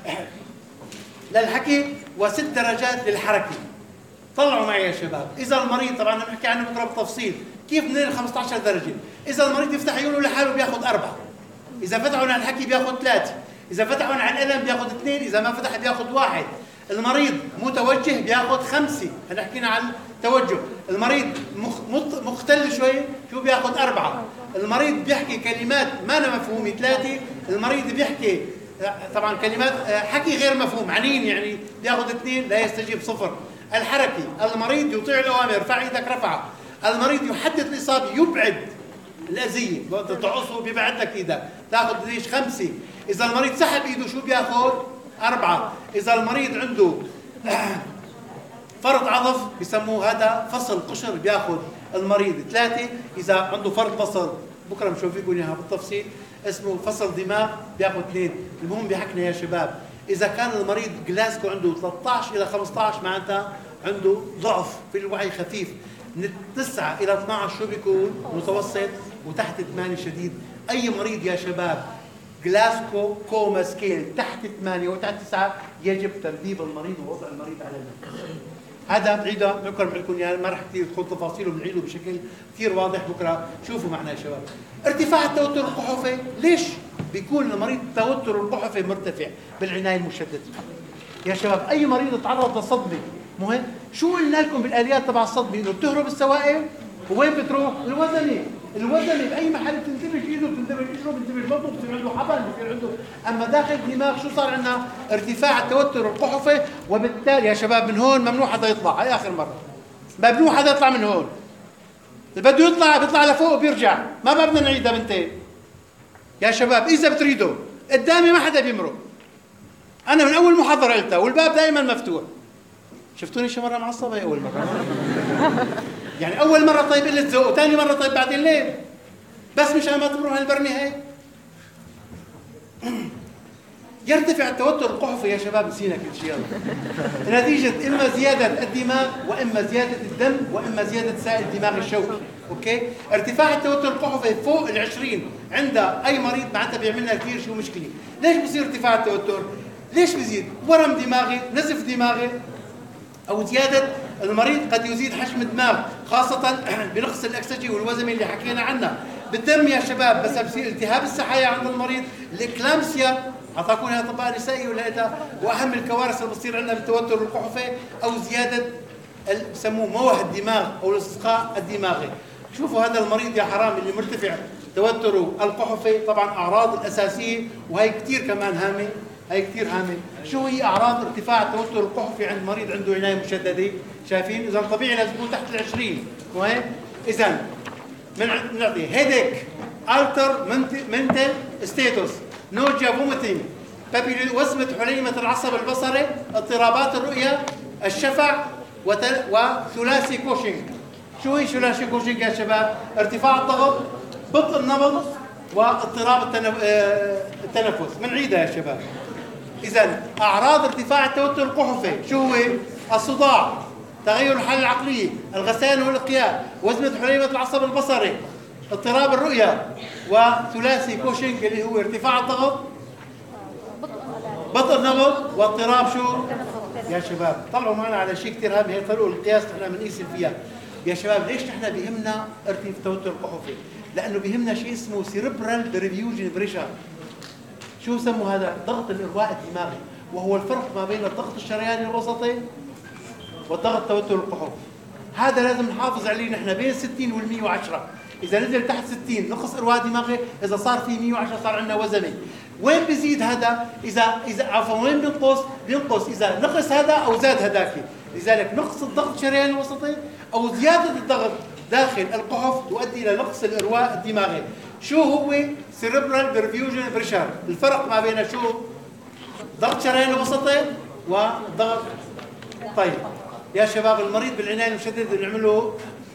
للحكي وست درجات للحركه. طلعوا معي يا شباب. اذا المريض طبعا بنحكي عنه بكره بتفصيل كيف من خمسة عشر درجه. اذا المريض يفتح عيونه لحاله بياخذ اربعه، اذا فتحوا عن الحكي بياخذ ثلاثه، اذا فتحوا عن الالم بياخذ اثنين، اذا ما فتح بياخذ واحد. المريض متوجه بياخذ خمسه، هلا حكينا عن التوجه. المريض مخ... مختل شوي شو بياخذ اربعه. المريض بيحكي كلمات ما لها مفهومه ثلاثه. المريض بيحكي طبعا كلمات حكي غير مفهوم عنين يعني بياخذ اثنين، لا يستجيب صفر. الحركي المريض يطيع الاوامر، ارفع ايدك رفعه. المريض يحدد الاصابه، يبعد الاذيه، تعصه بيبعد لك ايدك، تاخذ ليش خمسه. اذا المريض سحب ايده شو بياخذ؟ اربعه. اذا المريض عنده فرط عضف بسموه هذا فصل قشر بياخذ المريض ثلاثه. اذا عنده فرط بصر بكره بنشوف فيكم اياها بالتفصيل اسمه فصل دماغ بياخذ اثنين. المهم بحكنا يا شباب اذا كان المريض جلاسكو عنده ثلاثة عشر الى خمسة عشر معناتها عنده ضعف في الوعي خفيف. من تسعة الى اثني عشر شو بيكون؟ متوسط، وتحت ثمانية شديد. اي مريض يا شباب جلاسكو كوما سكيل تحت ثمانية وتحت تسعة يجب ترتيب المريض ووضع المريض على المكان. هذا بعيدا بكره بنقول لكم يعني ما راح كثير ادخل تفاصيله، بنعيده بشكل كثير واضح بكره. شوفوا معنا يا شباب، ارتفاع التوتر القحفي، ليش بيكون المريض التوتر القحفي مرتفع بالعنايه المشدده؟ يا شباب اي مريض تعرض لصدمه مهم، شو قلنا لكم بالاليات تبع الصدمه؟ انه بتهرب السوائل وين بتروح؟ الوزنه، الوزنه باي محل بتندمج ايده، بتندمج اجره، بتندمج بطنه، بصير عنده حبل، بصير عنده، اما داخل الدماغ شو صار عندنا؟ ارتفاع التوتر القحفي، وبالتالي يا شباب من هون ممنوع حدا يطلع، هي اخر مره. ممنوع حدا يطلع من هون. اللي بده يطلع بيطلع لفوق وبيرجع، ما بدنا نعيدها بنتين. يا شباب اذا بتريدوا قدامي ما حدا بيمرق. انا من اول محاضره قلتها والباب دائما مفتوح. شفتوني شي مره معصب؟ هي اول مره. يعني اول مره طيب قلت ذوق، وثاني مره طيب بعدين ليه؟ بس مشان ما تمروا هالبرمي هي. يرتفع التوتر القحفي يا شباب، نسينا كل شيء يلا. نتيجة اما زيادة الدماغ واما زيادة الدم واما زيادة سائل الدماغ الشوكي، اوكي؟ ارتفاع التوتر القحفي فوق ال عشرين عند اي مريض معناتها بيعمل لنا كثير شو مشكلة. ليش بصير ارتفاع التوتر؟ ليش بزيد؟ ورم دماغي، نزف دماغي، او زيادة المريض قد يزيد حجم الدماغ، خاصة بنقص الأكسجين والوزن اللي حكينا عنه. بالدم يا شباب بس بصير التهاب السحايا عند المريض، الإكلامسيا، اعطاكم اياها اطباء نسائي ولا إيه؟ واهم الكوارث اللي بتصير عندنا بالتوتر القحفي او زياده بسموه موه الدماغ او الاستسقاء الدماغي. شوفوا هذا المريض يا حرام اللي مرتفع توتره القحفي، طبعا اعراض الاساسيه وهي كثير كمان هامه، هي كثير هامه. شو هي اعراض ارتفاع التوتر القحفي عند مريض عنده عنايه مشدده؟ شايفين؟ اذا طبيعي لازم يكون تحت ال عشرين، وهيك اذا بنعطي هيديك، التر منتل ستاتوس، نوجيا، فوميتنج، وسمة حليمة العصب البصري، اضطرابات الرؤية، الشفع، وثلاثي كوشنج. شو هي ثلاثي كوشنج يا شباب؟ ارتفاع الضغط، بطء النبض، واضطراب التنفس. بنعيدها يا شباب. إذا أعراض ارتفاع التوتر القحفي شو هو؟ الصداع، تغير الحالة العقلية، الغثيان والإقياء، وسمة حليمة العصب البصري، اضطراب الرؤية، وثلاثي كوشنج اللي هو ارتفاع الضغط، بطء النبض، واضطراب شو؟ يا شباب طلعوا معنا على شيء كثير هام، هي طرق القياس نحن بنقيس فيها. يا شباب ليش نحن بيهمنا ارتفاع التوتر القحفي؟ لأنه بيهمنا شيء اسمه سيربرال بريفيوجن بريشر. شو سموا هذا؟ ضغط الإرواء الدماغي، وهو الفرق ما بين الضغط الشرياني الوسطي والضغط التوتر القحفي. هذا لازم نحافظ عليه نحن بين ستين وال مئة وعشرة. إذا نزل تحت ستين نقص إرواء دماغي، إذا صار في مئة وعشرة صار عندنا وزني. وين بيزيد هذا؟ إذا إذا عفوا وين بينقص؟ بينقص إذا نقص هذا أو زاد هذاك. لذلك نقص الضغط الشرياني الوسطي أو زيادة الضغط داخل القحف تؤدي إلى نقص الإرواء الدماغي. شو هو سيربرال برفيوجن بريشر؟ الفرق ما بين شو؟ ضغط شرياني وسطي وضغط. طيب يا شباب المريض بالعناية المشددة بنعمل له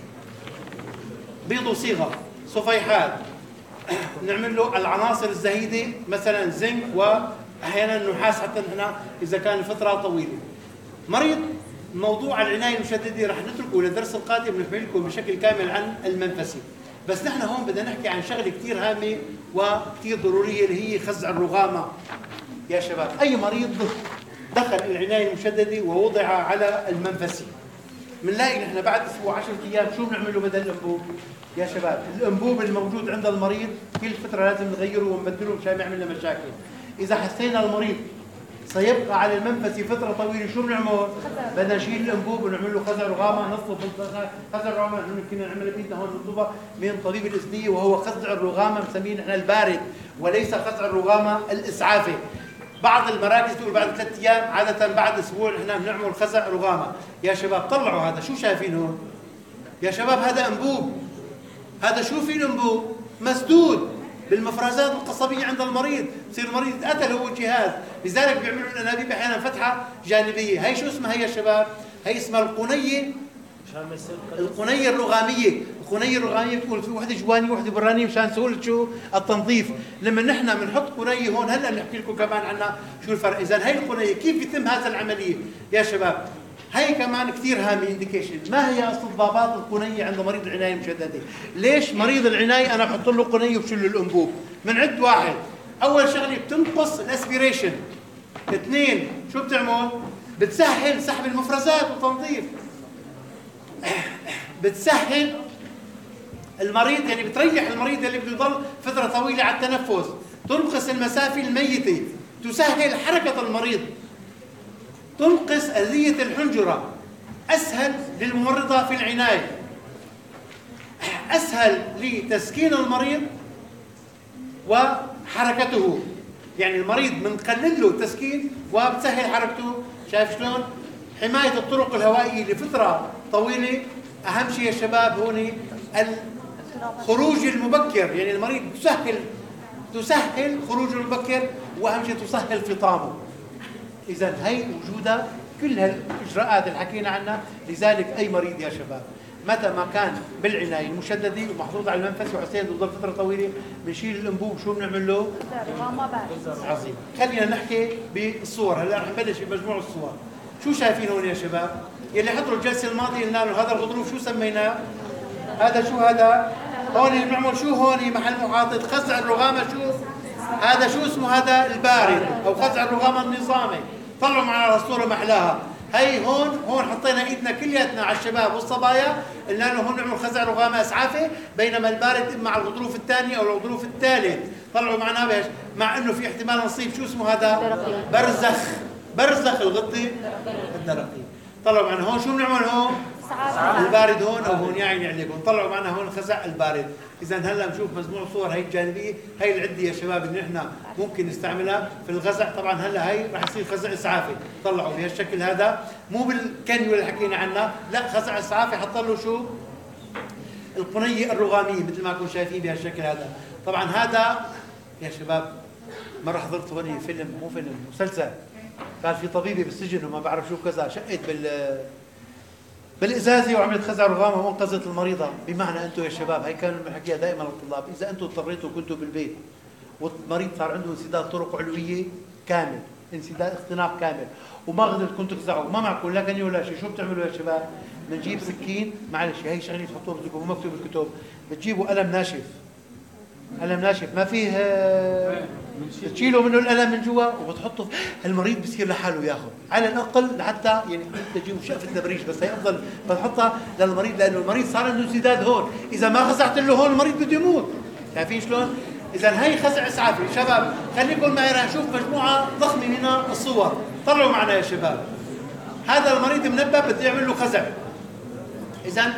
بيض وصيغة، صفيحات، نعمل له العناصر الزهيدة مثلا زنك واحيانا نحاس حتى نحن اذا كان الفترة طويلة. مريض موضوع العناية المشددة رح نتركه للدرس القادم، نحكي لكم بشكل كامل عن المنفسي. بس نحن هون بدنا نحكي عن شغله كثير هامه وكثير ضروريه اللي هي خزع الرغامه. يا شباب اي مريض دخل العنايه المشدده ووضع على المنفسي بنلاقي نحن بعد اسبوع عشرة ايام شو بنعمل له بدل الانبوب؟ يا شباب الانبوب الموجود عند المريض كل فتره لازم نغيره ونبدله مشان ما يعمل لنا مشاكل. اذا حسينا المريض سيبقى على المنفسي فتره طويله شو بنعمل؟ بدنا نشيل الانبوب ونعمل له خزع رغامه، نصف خزع الرغامه نحن كنا نعملها بايدنا هون نطلبها من طبيب الاذنيه، وهو خزع الرغامه مسميه نحن البارد وليس خزع الرغامه الاسعافي. بعض المراكز تقول بعد ثلاث ايام، عاده بعد اسبوع نحن بنعمل خزع رغامه. يا شباب طلعوا هذا، شو شايفين هون؟ يا شباب هذا انبوب، هذا شو في الانبوب؟ مسدود بالمفرزات القصبيه عند المريض، بصير المريض يتقتل هو الجهاز، لذلك بيعملوا الانابيب احيانا فتحه جانبيه. هي شو اسمها هي يا شباب؟ هي اسمها القنيه، القنيه الرغاميه. القنيه الرغاميه بتكون في وحده جوانيه وحده برانيه مشان سهوله شو؟ التنظيف. لما نحن بنحط قنيه هون هلا بنحكي لكم كمان عنها شو الفرق. اذا هي القنيه كيف يتم هذا العمليه يا شباب؟ هي كمان كثير هامه انديكيشن. ما هي استضافات القنيه عند مريض العنايه المشدده؟ ليش مريض العنايه انا بحط له قنيه وبشيل له الانبوب؟ بنعد واحد، اول شغله بتنقص الاسبيريشن، اثنين شو بتعمل؟ بتسهل سحب المفرزات والتنظيف. بتسهل المريض، يعني بتريح المريض اللي بده يضل فترة طويلة على التنفس، تنقص المسافة الميتة، تسهل حركة المريض، تنقص أذية الحنجرة، أسهل للممرضة في العناية، أسهل لتسكين المريض وحركته. يعني المريض بنقلل له التسكين وبتسهل حركته. شايف شلون؟ حماية الطرق الهوائية لفترة طويلة. أهم شيء يا شباب هون الخروج المبكر، يعني المريض تسهل تسهل خروجه المبكر، وأهم شيء تسهل فطامه. إذا هي وجودها كل هالإجراءات اللي حكينا عنها. لذلك أي مريض يا شباب متى ما كان بالعناية المشددة ومحطوط على المنفس وحسيت بضل فترة طويلة، بنشيل الأنبوب. شو بنعمل له؟ عظيم. خلينا نحكي بالصور. هلا رح نبلش بمجموع الصور. شو شايفين هون يا شباب؟ يلي حضروا الجلسة الماضية قلنا له هذا الغضروف شو سميناه؟ هذا شو هذا؟ هون بنعمل شو هون محل محاطة خزع الرغامة. شو هذا؟ شو اسمه هذا؟ البارد أو خزع الرغامة النظامي. طلعوا معنا الصورة محلاها. هي هون هون حطينا ايدنا كلياتنا على الشباب والصبايا، قلنا له هون نعمل خزع رغامه اسعافي، بينما البارد اما على الغضروف الثاني او الغضروف الثالث. طلعوا معنا بايش؟ مع انه في احتمال نصيب شو اسمه هذا؟ برزخ برزخ الغده الدرقيه. طلعوا معنا هون شو بنعمل هون؟ البارد هون او هون. يا عيني عليكم. طلعوا معنا هون خزع البارد. اذا هلا بنشوف مجموع صور هي الجانبيه. هي العده يا شباب اللي احنا ممكن نستعملها في الغزع. طبعا هلا هي راح يصير خزع اسعافي. طلعوا بهالشكل هذا، مو بالكنيو اللي حكينا عنها، لا خزع اسعافي. حط له شو؟ القنيه الرغاميه مثل ما كنتم شايفين بهالشكل هذا. طبعا هذا يا شباب مره حضرت هون فيلم، مو فيلم، مسلسل، كان في طبيبه بالسجن وما بعرف شو كذا، شقت بال بالازازه وعملت خزع رغامه وانقذت المريضه. بمعنى انتم يا شباب، هي كان بنحكيها دائما للطلاب، اذا انتم اضطريتوا كنتوا بالبيت والمريض صار عنده انسداد طرق علويه كامل، انسداد اختناق كامل، وما قدرت كنتوا تخزعوا، ما معكم لا كني ولا شيء، شو بتعملوا يا شباب؟ بنجيب سكين، معلش هي شغله تحطوها بتجيبوا مكتوب بالكتب، بتجيبوا قلم ناشف، قلم ناشف ما فيه، تشيلوا منه القلم من جوا وبتحطوا. المريض بصير لحاله ياخذ على الاقل لحتى يعني تجيبوا شقفه تبريج، بس هي افضل بتحطها للمريض، لانه المريض صار عنده انسداد هون، اذا ما خزعت له هون المريض بده يموت. شايفين شلون؟ اذا هي خزع اسعافي. شباب خليكم معي رح نشوف مجموعه ضخمه من الصور. طلعوا معنا يا شباب. هذا المريض منبه بده يعمل له خزع. اذا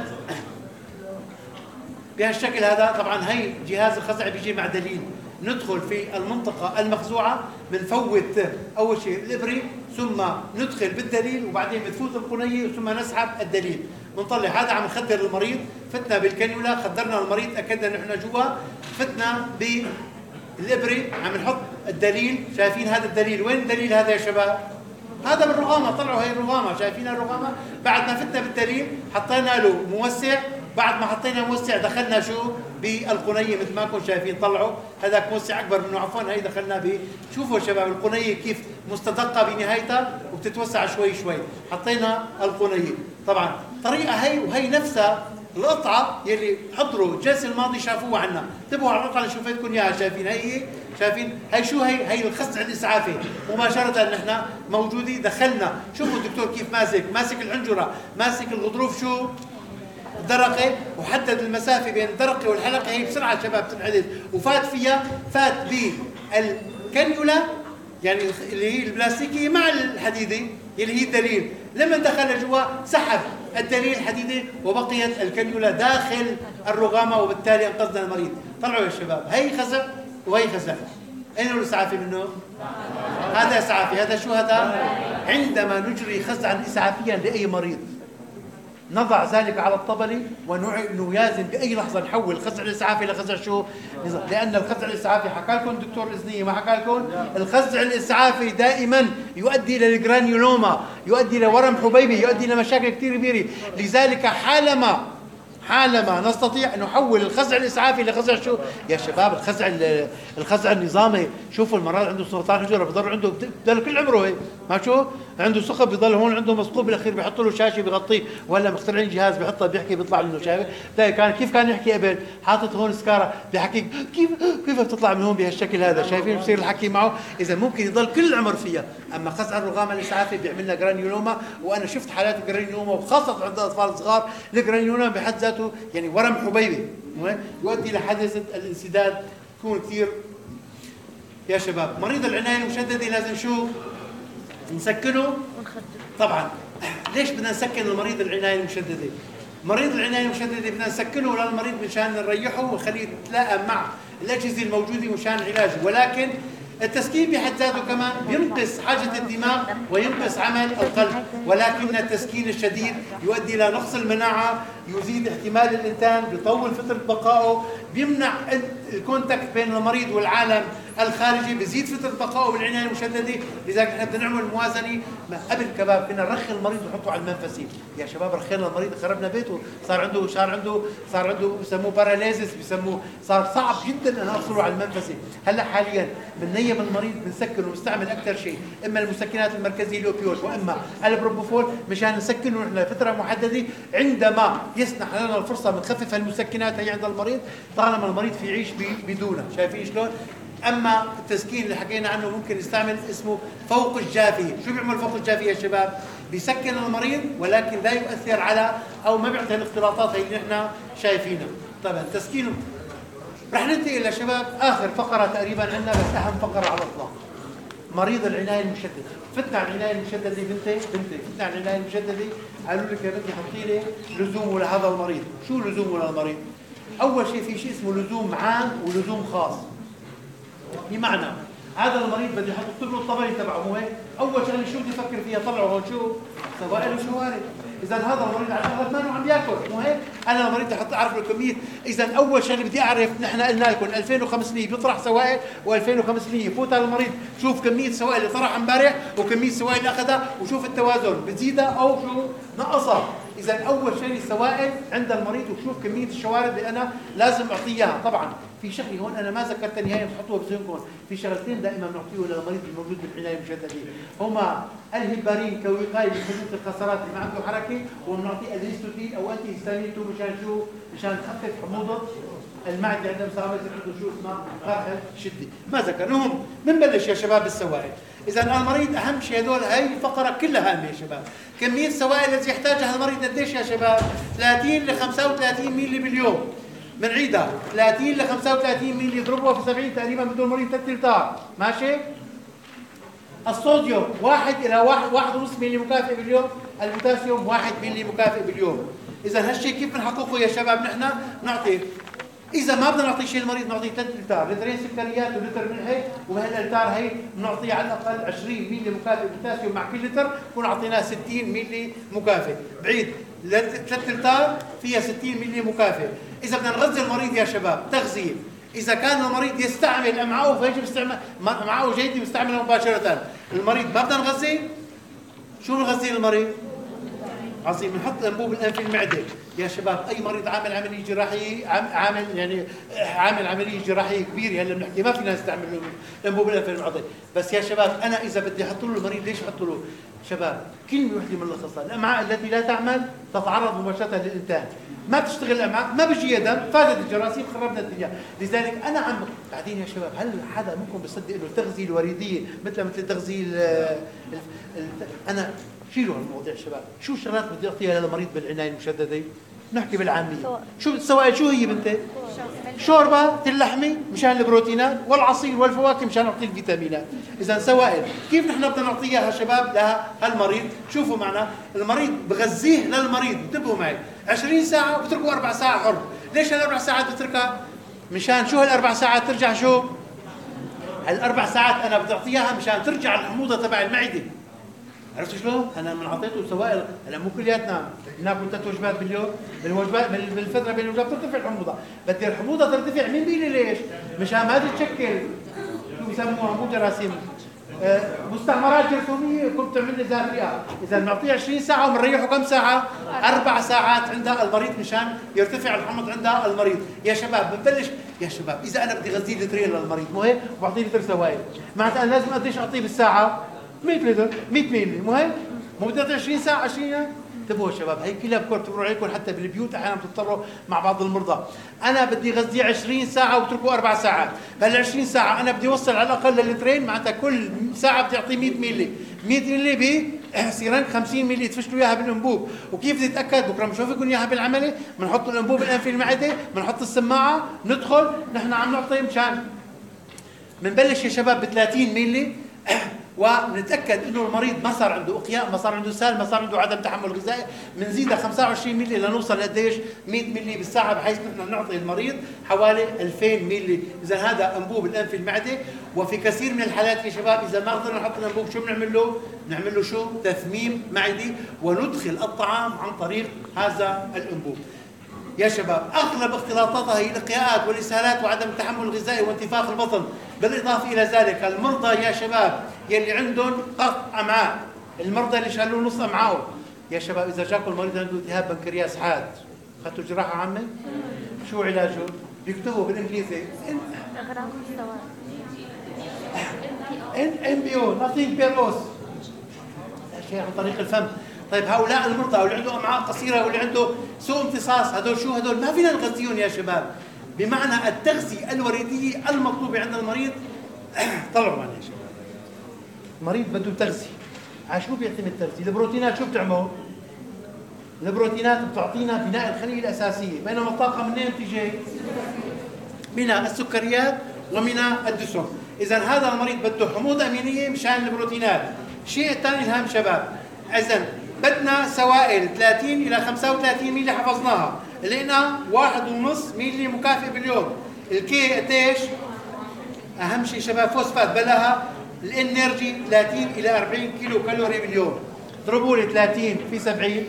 بهالشكل هذا. طبعا هي جهاز الخزع بيجي مع دليل. ندخل في المنطقة المخزوعة، بنفوت أول شيء الإبري، ثم ندخل بالدليل، وبعدين بتفوت القنية، ثم نسحب الدليل. بنطلع هذا عم نخدر المريض، فتنا بالكانيولا، خدرنا المريض، أكدنا نحن جوا، فتنا بالإبري، عم نحط الدليل. شايفين هذا الدليل؟ وين الدليل هذا يا شباب؟ هذا بالرغامة. طلعوا هي الرغامة، شايفين الرغامة؟ بعد ما فتنا بالدليل حطينا له موسع، بعد ما حطينا موسع دخلنا شو؟ بالقنيه مثل ما كنتم شايفين. طلعوا هذاك موسع اكبر منه، عفوا هي دخلنا به. شوفوا يا شباب القنيه كيف مستدقه بنهايتها وبتتوسع شوي شوي. حطينا القنيه. طبعا طريقه هي، وهي نفسها القطعه يلي حضروا الجلسه الماضيه شافوها عنا. انتبهوا على القطعه اللي شوفتكم اياها. شايفين هي؟ شايفين هي شو هي؟ هي الخزع الاسعافي. مباشره نحن موجودين دخلنا. شوفوا الدكتور كيف ماسك، ماسك الحنجره، ماسك الغضروف شو؟ الدرقه، وحدد المسافه بين الدرقه والحلقه. هي بسرعه شباب تنحدد، وفات فيها، فات بالكانيولا يعني اللي هي البلاستيكيه مع الحديده اللي هي الدليل. لما دخل جوا سحب الدليل الحديده وبقيت الكانيولا داخل الرغامه، وبالتالي انقذنا المريض. طلعوا يا شباب. هي خزع وهي خزع. اين الاسعافي منه؟ هذا اسعافي. هذا شو هذا؟ عندما نجري خزعا اسعافيا لاي مريض نضع ذلك على الطبلة ونوازن بأي لحظة، نحول الخزع الإسعافي لخزع شو؟ لأن الخزع الإسعافي حكى لكم الدكتور إذنية، ما حكى لكم؟ الخزع الإسعافي دائما يؤدي إلى الجرانيولوما، يؤدي إلى ورم حبيبي، يؤدي إلى مشاكل كثير كبيرة. لذلك حالما حالما نستطيع أن نحول الخزع الإسعافي لخزع شو يا شباب، الخزع الخزع النظامي. شوفوا المرض عنده سرطان حجرة بضل عنده بضل كل عمره هيك، ما شو عنده سخط بضل هون عنده مثقوب، بالاخير بيحطوا له شاشه بيغطيه، ولا مخترعين جهاز بيحطه بيحكي بيطلع منه، شايف؟ كان كيف كان يحكي قبل؟ حاطط هون سكاره بيحكي كيف كيف بتطلع من هون بهالشكل هذا، شايفين بصير الحكي معه. اذا ممكن يضل كل العمر فيها. اما خزع الرغام الاسعافي بيعمل لنا جرانيولوما، وانا شفت حالات الجرانيولوما وخاصه عند الاطفال الصغار. الجرانيولوما بحد ذاته يعني ورم حبيبي يؤدي لحادثه الانسداد تكون كثير. يا شباب مريض العنايه المشدده لازم شو؟ نسكنه طبعا. ليش بدنا نسكن المريض العنايه المشدده؟ مريض العنايه المشدده بدنا نسكنه للمريض مشان نريحه ونخليه يتلائم مع الاجهزه الموجوده مشان علاجه، ولكن التسكين بحد ذاته كمان بينقص حاجة الدماغ وينقص عمل القلب، ولكن التسكين الشديد يؤدي إلى نقص المناعة، يزيد احتمال الإنسان، بيطول فترة بقائه، بيمنع الكونتاكت بين المريض والعالم الخارجي، بيزيد فترة بقائه بالعناية المشددة. لذلك احنا بدنا نعمل موازنة. ما قبل كباب كنا نرخي المريض ونحطه على المنفسي، يا شباب رخينا المريض خربنا بيته، صار عنده صار عنده صار عنده بسموه باراليزس، بسموه صار صعب جدا ان اوصله على المنفسي. هلا حاليا بننيم المريض بنسكنه ونستعمل اكثر شيء اما المسكنات المركزيه الاوبيويد واما البروبوفول مشان نسكنه نحن لفتره محدده. عندما يسنح لنا الفرصه بنخفف المسكنات هي عند المريض طالما المريض في يعيش بدونها. شايفين شلون؟ اما التسكين اللي حكينا عنه ممكن نستعمل اسمه فوق الجافي. شو بيعمل فوق الجافي يا شباب؟ بيسكن المريض ولكن لا يؤثر على او ما بيعطي الاختلاطات هي اللي نحن شايفينها. طبعا تسكينه رح ننتقل يا شباب اخر فقره تقريبا عندنا، بس اهم فقره على الاطلاق، مريض العنايه المشدده. فتنا على العنايه المشدده بنتي بنتي فتنا على العنايه المشدده، قالوا لك يا بنتي حطي لي لزومه لهذا المريض. شو لزومه للمريض؟ اول شيء في شيء اسمه لزوم عام ولزوم خاص. بمعنى هذا المريض بدي احط له الطبري تبعه، مو هيك؟ اول شغله شو بدي افكر فيها؟ طلعوا هون شو؟ سوائل وشوارب. اذا هذا المريض على الاغلب ما عم بياكل، مو هيك؟ انا المريض بدي احط اعرف له كميه. اذا اول شغله بدي اعرف، نحن قلنا لكم ألفين وخمسمية بيطرح سوائل وألفين وخمسمية يفوت على المريض، شوف كميه السوائل اللي طرح امبارح وكميه السوائل اللي اخذها وشوف التوازن بتزيدها او شو نقصها. اذا اول شيء السوائل عند المريض وشوف كميه الشوارب اللي انا لازم اعطيها. طبعا في شغله هون انا ما ذكرت نهائيا بتحطوها بذهنكم، في شغلتين دائما بنعطيه للمريض الموجود بالعنايه المشدده، هما الهيبارين كوقايه من حدوث الخسارات اللي ما عنده حركه، وبنعطيه الهيستوتين او انتي هيستامين مشان شو؟ مشان تخفف حموضه المعده عندما صارت عنده شو اسمها قرح شدي. ما ذكرناهم. بنبلش يا شباب بالسوائل. اذا المريض اهم شيء هذول، هي الفقره كلها هامه يا شباب. كميه السوائل التي يحتاجها المريض قديش يا شباب؟ ثلاثين ل خمسة وثلاثين مللي باليوم. بنعيدها ثلاثين ل خمسة وثلاثين مللي يضربوها في سبعين تقريبا بده المريض ثلاث لتر، ماشي؟ الصوديوم واحد الى واحد واحد ونص مللي مكافئ باليوم، البوتاسيوم واحد مللي مكافئ باليوم. اذا هالشيء كيف بنحققه يا شباب؟ نحن نعطي، اذا ما بدنا نعطي شيء المريض نعطيه ثلاث لتر، لترين سكريات ولتر ملح، وبهاللتر هي بنعطيه على الاقل عشرين مللي مكافئ بوتاسيوم مع كل لتر، بكون اعطيناه ستين مللي مكافئ. بعيد ثلاث لتر فيها ستين مللي مكافئ. اذا بدنا نغذي المريض يا شباب تغذيه، اذا كان المريض يستعمل امعاءه فيجب استعمال امعاءه جيده يستعملها مباشره. المريض ما بدنا نغذيه، شو نغذي المريض؟ عظيم. بنحط انبوب الانف في المعده يا شباب. اي مريض عامل عمليه جراحيه عامل يعني عامل عمليه جراحيه كبيره هلا بنحكي ما فينا نستعمل انبوب الانف المعده، بس يا شباب انا اذا بدي احط له المريض ليش احط له؟ شباب كلمه وحده من لخصها، الامعاء التي لا تعمل تتعرض مباشره للانتان، ما بتشتغل الامعاء ما بيجي دم، فاتت الجراثيم خربنا الدنيا. لذلك انا عم بعدين يا شباب هل حدا منكم بيصدق انه التغذيه الوريديه مثل مثل التغذيه انا شيلوا هالمواضيع شباب. شو الشغلات بدي اعطيها للمريض بالعنايه المشدده؟ نحكي بالعاميه. شو السوائل؟ شو هي بنتي؟ شوربه اللحمه مشان البروتينات، والعصير والفواكه مشان نعطي الفيتامينات. اذا سوائل كيف نحن بدنا نعطيها شباب لها هالمريض؟ شوفوا معنا، المريض بغذيه للمريض، انتبهوا معي، عشرين ساعه وبتركوا اربع ساعات حر. ليش هالاربع ساعات بتركها؟ مشان شو هالاربع ساعات ترجع شو؟ هالاربع ساعات انا بدي اعطيها مشان ترجع الحموضه تبع المعده. عرفتوا شلون؟ انا من اعطيته سوائل، هلا مو كلياتنا ناكل ثلاث وجبات باليوم، بالوجبات بالفتره بين الوجبات ترتفع الحموضه، بدي الحموضه ترتفع. مين بيقول لي ليش؟ مشان ما تتشكل شو بسموها مو جراثيم مستعمرات جرثوميه كنت بتعمل لي زهرية. اذا بنعطيه عشرين ساعه وبنريحه كم ساعه؟ اربع ساعات عندها المريض مشان يرتفع الحمض عندها المريض. يا شباب بنبلش يا شباب اذا انا بدي غذي لترين للمريض مو هيك وبعطيه لتر سوائل معناتها انا لازم قديش اعطيه بالساعه؟ مية لتر مية مللي مو هيك؟ مو بدي اعطيه عشرين ساعه عشرين. انتبهوا يا شباب هي كلها بتمر عليكم حتى بالبيوت احيانا بتضطروا مع بعض المرضى. انا بدي غذيه عشرين ساعه وبتركه اربع ساعات، فال عشرين ساعه انا بدي اوصل على الاقل للترين معناتها كل ساعه بدي اعطيه مية مللي، مية مللي ب سيران خمسين مللي تفشلوا اياها بالانبوب. وكيف بدي اتاكد؟ بكره بنشوف لكم اياها بالعملي، بنحط الانبوب الان في المعده، بنحط السماعه، ندخل نحن عم نعطي مشان بنبلش يا شباب ب ثلاثين مللي ونتاكد انه المريض ما صار عنده اقياء، ما صار عنده سال، ما صار عنده عدم تحمل غذائي، بنزيدها خمسة وعشرين مللي لنوصل لقديش؟ مية مللي بالساعه، بحيث نحن نعطي المريض حوالي ألفين مللي. اذا هذا انبوب الان في المعده. وفي كثير من الحالات يا شباب اذا ما قدرنا نحط الانبوب شو بنعمل له؟ بنعمل له شو؟ تثميم معدي، وندخل الطعام عن طريق هذا الانبوب. يا شباب اغلب اختلاطاتها هي الاقياءات والاسهالات وعدم التحمل الغذائي وانتفاخ البطن. بالاضافه الى ذلك المرضى يا شباب يلي عندهم قطع امعاء، المرضى اللي شالوا نص امعائهم يا شباب اذا جاكم المريض عنده التهاب بنكرياس حاد، اخذتوا جراحه عامه؟ شو علاجه؟ بيكتبوا بالانجليزي اغراق مستوى ان ام بي او ناثينج بيروس، شيء عن طريق الفم. طيب هؤلاء المرضى واللي عنده امعاء قصيره واللي عنده سوء امتصاص هدول شو هدول؟ ما فينا نغذيهم يا شباب. بمعنى التغذيه الورديه المطلوبه عند المريض. طلعوا معنا يا شباب. المريض بده تغذيه. على شو بيعتمد التغذيه؟ البروتينات شو بتعمل؟ البروتينات بتعطينا بناء الخليه الاساسيه، بينما الطاقه منين بتيجي؟ من السكريات ومن الدسم. اذا هذا المريض بده حموض امينيه مشان البروتينات. الشيء الثاني الهام شباب، اذا بدنا سوائل ثلاثين الى خمسة وثلاثين مللي حفظناها، لقينا واحد ونص مللي مكافئ باليوم. الكي قديش؟ اهم شيء شباب فوسفات بلاها. الانرجي ثلاثين الى أربعين كيلو كالوري باليوم. اضربوا لي ثلاثين في سبعين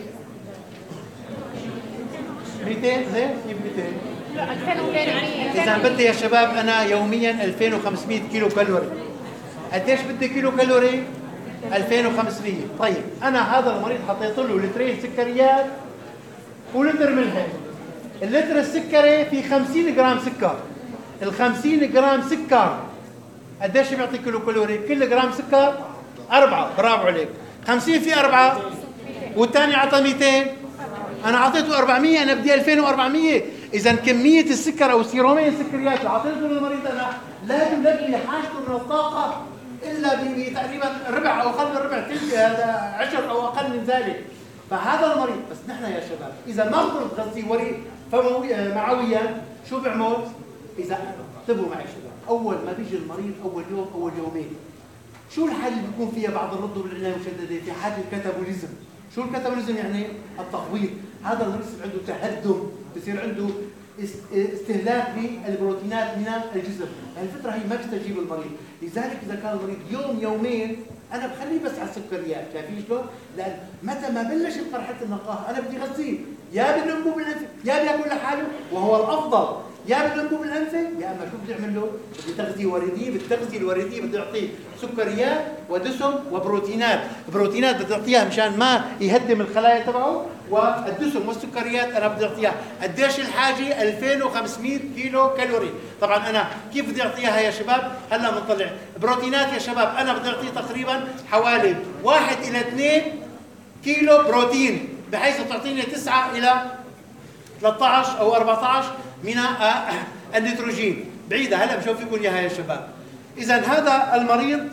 مئتين. زين كيف مئتين؟ ألفين ومئتين. اذا بدي يا شباب انا يوميا ألفين وخمسمئة كيلو كالوري. قديش بدي كيلو كالوري؟ ألفين وخمسمئة. طيب انا هذا المريض حطيت له لترين سكريات ولتر ملح. اللتر السكري في خمسين جرام سكر. ال خمسين جرام سكر قديش بيعطي كيلو كالوري؟ كل جرام سكر أربعة. برافو عليك. خمسين في أربعة والثاني عطى مئتين، انا اعطيته أربعمئة، انا بدي ألفين وأربعمئة. اذا كميه السكر او سيرومين السكريات اللي اعطيته للمريض انا لا يلبي حاجته من الطاقه الا بتقريبا ربع او اقل من ربع، ثلث، هذا عشر او اقل من ذلك. فهذا المريض بس نحن يا شباب اذا ما قدرت تغذيه وريد معويا شو بيعمل؟ اذا انتبهوا معي شباب، اول ما بيجي المريض اول يوم اول يومين شو الحاله اللي بيكون فيها بعض الرضع بالعنايه المشدده؟ في حاله الكاتابوليزم. شو الكاتابوليزم يعني؟ التقويض. هذا المريض عنده تهدم، بصير عنده استهلاك للبروتينات من الجسم، يعني الفتره هي ما بيستجيب المريض. لذلك اذا كان المريض يوم يومين انا بخليه بس على السكريات، شايفين شلون؟ لان متى ما بلشت مرحله النقاهه انا بدي اغذيه يا بالانبوب الانفي يا بياكل لحاله وهو الافضل، يا بالانبوب الانفي يا اما شو بدي اعمل له؟ بدي تغذيه ورديه. بالتغذيه الورديه بدي اعطيه سكريات ودسم وبروتينات. البروتينات بدي اعطيها مشان ما يهدم الخلايا تبعه، والدسم والسكريات انا بدي اعطيها قديش الحاجه؟ ألفين وخمسمئة كيلو كالوري. طبعا انا كيف بدي اعطيها يا شباب؟ هلا بنطلع بروتينات يا شباب انا بدي اعطيه تقريبا حوالي واحد الى اثنين كيلو بروتين، بحيث تعطيني تسعة الى ثلاثة عشر او أربعة عشر من النيتروجين. بعيده هلا بشوف لكم اياها يا شباب. اذا هذا المريض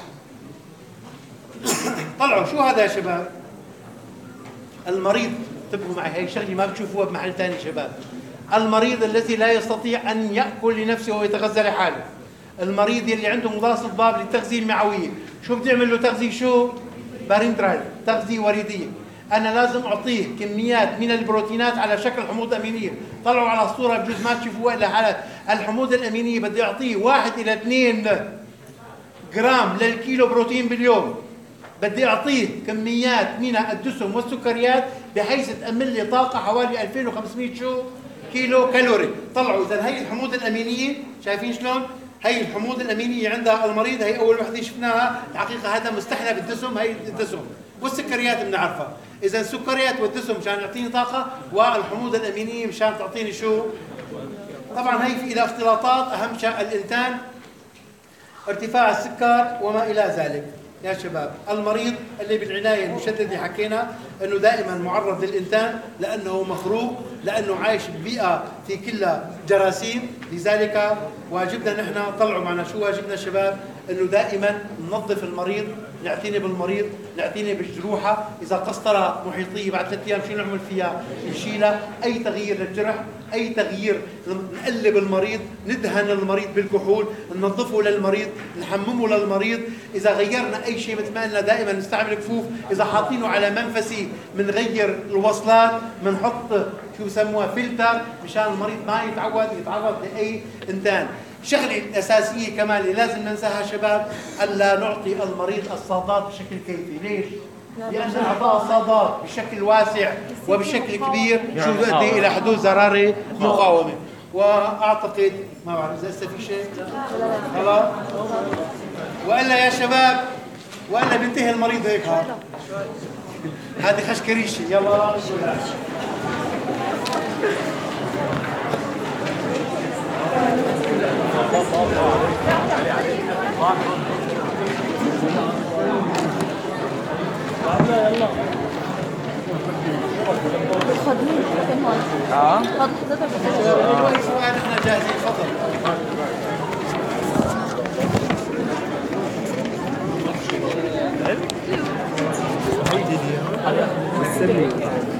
طلعوا شو هذا يا شباب؟ المريض انتبهوا معي، هي شغله ما بتشوفوها بمحل ثاني شباب. المريض الذي لا يستطيع ان ياكل لنفسه ويتغذى لحاله، المريض اللي عنده مضاد ضباب للتغذيه المعويه، شو بدي اعمل له تغذيه؟ شو؟ بارنترال، تغذيه وريديه. انا لازم اعطيه كميات من البروتينات على شكل حموض امينيه. طلعوا على الصوره بجوز ما تشوفوها الا حالات الحموض الامينيه، بدي اعطيه واحد الى اثنين جرام للكيلو بروتين باليوم. بدي اعطيه كميات من الدسم والسكريات بحيث تأمن لي طاقه حوالي ألفين وخمسمئة شو؟ كيلو كالوري. طلعوا اذا هي الحموض الامينيه، شايفين شلون؟ هي الحموضه الامينيه عند المريض، هي اول وحده شفناها الحقيقه، هذا مستحلى بالدسم، هي الدسم. والسكريات بنعرفها، اذا السكريات والدسم مشان يعطيني طاقه، والحموضه الامينيه مشان تعطيني شو؟ طبعا هي في لها اختلاطات، اهم شيء الانتان، ارتفاع السكر وما الى ذلك. يا شباب المريض اللي بالعنايه المشدده حكينا انه دائما معرض للانتان لانه مخروق، لانه عايش ببيئه في كلها جراثيم، لذلك واجبنا نحن طلعوا معنا شو واجبنا شباب؟ انه دائما ننظف المريض، نعتني بالمريض، نعتني بالجروحه، اذا قسطره محيطيه بعد ثلاث ايام شو نعمل فيها؟ نشيلها، اي تغيير للجرح، اي تغيير نقلب المريض، ندهن المريض بالكحول، ننظفه للمريض، نحممه للمريض، اذا غيرنا اي شيء مثل ما قلنا دائما نستعمل كفوف، اذا حاطينه على منفسي بنغير الوصلات، بنحط شو بسموها فلتر مشان المريض ما يتعود يتعرض لاي انتان. الشغله الاساسيه كمان اللي لازم ننساها شباب، الا نعطي المريض الصادات بشكل كيفي، ليش؟ لأن إعطاء الصادات بشكل واسع وبشكل كبير شو يؤدي إلى حدوث زرارة مقاومة. وأعتقد ما بعرف إذا لسه في شيء خلاص، وإلا يا شباب وإلا بينتهي المريض هيك. هذا هذه خشكريشة. يلا يلا خد مين اه خد حضرتك سؤال احنا جاهزين. تفضل. هيدي دي